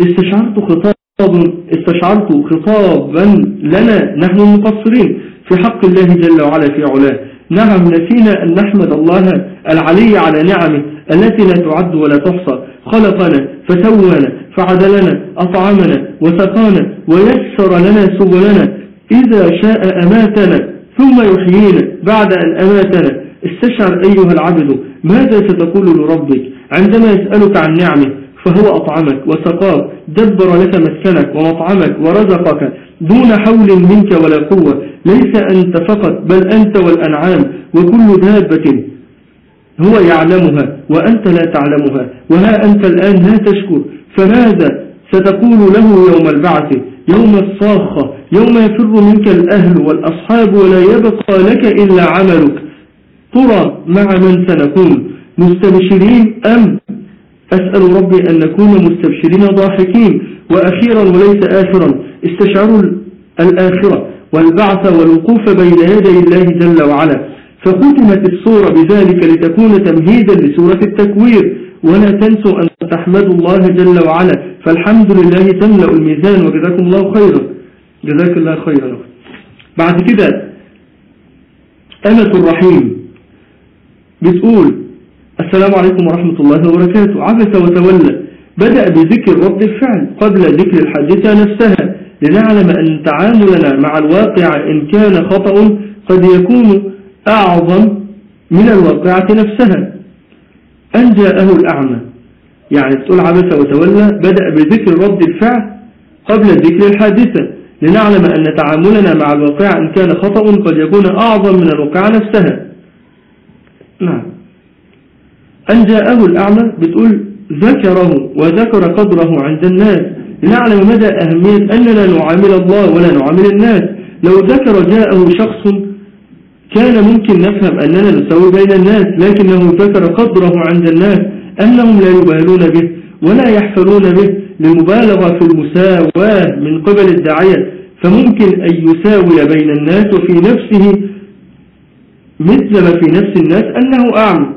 استشعرت خطابا لنا نحن المقصرين في حق الله جل وعلا في علاه. نعم، نسينا أن نحمد الله العلي على نعمه التي لا تعد ولا تحصى. خلقنا فسوانا فعدلنا، أطعمنا وسقانا ويسر لنا سبلنا، إذا شاء أماتنا ثم يحيينا بعد أن أماتنا. استشعر أيها العبد ماذا ستقول لربك عندما يسألك عن نعمه، فهو أطعمك وسقاك، دبر لك مسكنك ومطعمك ورزقك دون حول منك ولا قوة. ليس أنت فقط بل أنت والأنعام وكل دابة هو يعلمها وأنت لا تعلمها. وها أنت الآن لا تشكر، فماذا ستقول له يوم البعث، يوم الصاخة، يوم يفر منك الأهل والأصحاب ولا يبقى لك إلا عملك؟ ترى مع من سنكون، مستبشرين أم أسأل ربي أن نكون مستبشرين ضاحكين؟ وأخيرا وليس آخرا، استشعروا الآخرة والبعث والوقوف بين يدي الله جل وعلا. فختمت السورة بذلك لتكون تمهيدا لسورة التكوير. ولا تنسوا أن تحمدوا الله جل وعلا، فالحمد لله تملأ الميزان. وجزاكم الله خيرا. جزاك الله خيرا. بعد كده أمة الرحيم بتقول: السلام عليكم ورحمة الله وبركاته. عبس وتولى، بدأ بذكر رد الفعل قبل ذكر الحادثة نفسها، لنعلم أن تعاملنا مع الواقع إن كان خطأ قد يكون أعظم من الواقعة نفسها. أن جاءه الأعمى، يعني تقول عبس وتولى بدأ بذكر رد الفعل قبل ذكر الحادثة، لنعلم أن تعاملنا مع الواقع إن كان خطأ قد يكون أعظم من الواقعة نفسها. نعم. أن جاءه الأعمى بتقول ذكره وذكر قدره عند الناس، لنعلم مدى أهمية أننا نعامل الله ولا نعامل الناس. لو ذكر جاءه شخص كان ممكن نفهم أننا نسوي بين الناس، لكنه ذكر قدره عند الناس، أنهم لا يبالون به ولا يحفلون به، للمبالغة في المساواة من قبل الداعية. فممكن أن يساوي بين الناس وفي نفسه مثل ما في نفس الناس أنه أعمى.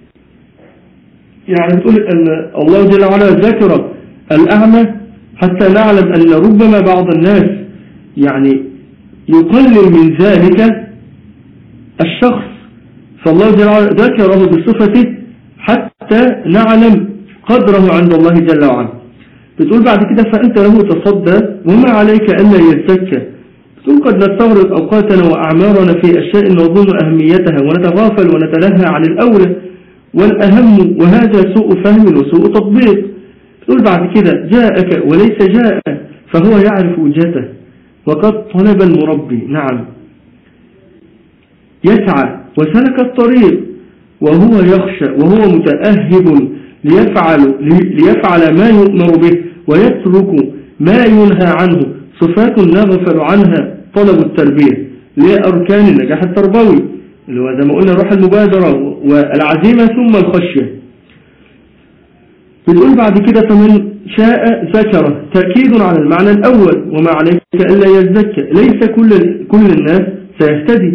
يعني تقول أن الله جل وعلا ذكر الأعمى حتى نعلم أن ربما بعض الناس يعني يقلل من ذلك الشخص، فالله جل وعلا ذكره بصفته حتى نعلم قدره عند الله جل وعلا. بتقول بعد كده: فأنت له تصدى وما عليك ألا يزكى. بتقول: قد نستغرق أوقاتنا وأعمارنا في أشياء نظن أهميتها ونتغافل ونتلهى عن الأولى، والأهم وهذا سوء فهم وسوء تطبيق. تقول بعد كده جاءك وليس جاء، فهو يعرف وجهته وقد طلب المربي. نعم، يسعى وسلك الطريق وهو يخشى وهو متأهب ليفعل ما يؤمر به ويترك ما ينهى عنه. صفات نغفل عنها طلب التربية لأركان النجاح التربوي، اللي هو زي ما قلنا روح المبادرة والعزيمة ثم الخشية. بنقول بعد كده فمن شاء ذكره، تأكيد على المعنى الأول، وما عليك ألا يزكى. ليس كل الناس سيهتدي،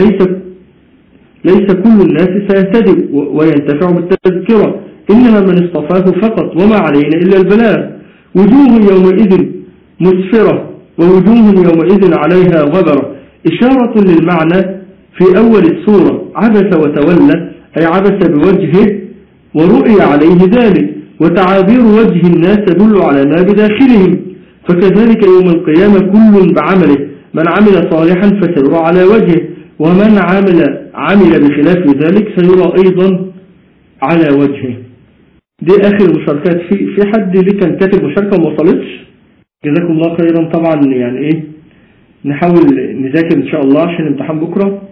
ليس كل الناس سيهتدي وينتفع بالتذكرة، إنما من اصطفاه فقط، وما علينا إلا البلاغ. وجوه يومئذ مسفرة ووجوه يومئذ عليها غبرة، إشارة للمعنى في أول السورة. عبس وتولى أي عبس بوجهه ورؤي عليه ذلك، وتعابير وجه الناس تدل على ما بداخلهم. فكذلك يوم القيامة كل بعمله، من عمل صالحا فسيرى على وجهه، ومن عمل بخلاف ذلك سيرى أيضا على وجهه. دي آخر المشاركات. في حد اللي كان كاتب مشاركة وما وصلتش؟ جزاكم الله خيرا. طبعا يعني ايه، نحاول نذاكر ان شاء الله عشان الامتحان بكرة،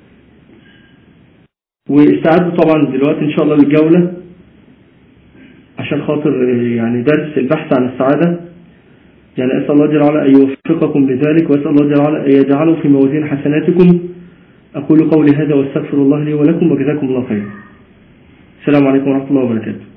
واستعدوا طبعا دلوقتي ان شاء الله للجولة عشان خاطر يعني درس البحث عن السعادة. يعني أسأل الله جل وعلا أن يوفقكم لذلك، وأسأل الله جل وعلا أن يجعله في موازين حسناتكم. أقول قولي هذا واستغفر الله لي ولكم، وجزاكم الله خيرا. السلام عليكم ورحمة الله وبركاته.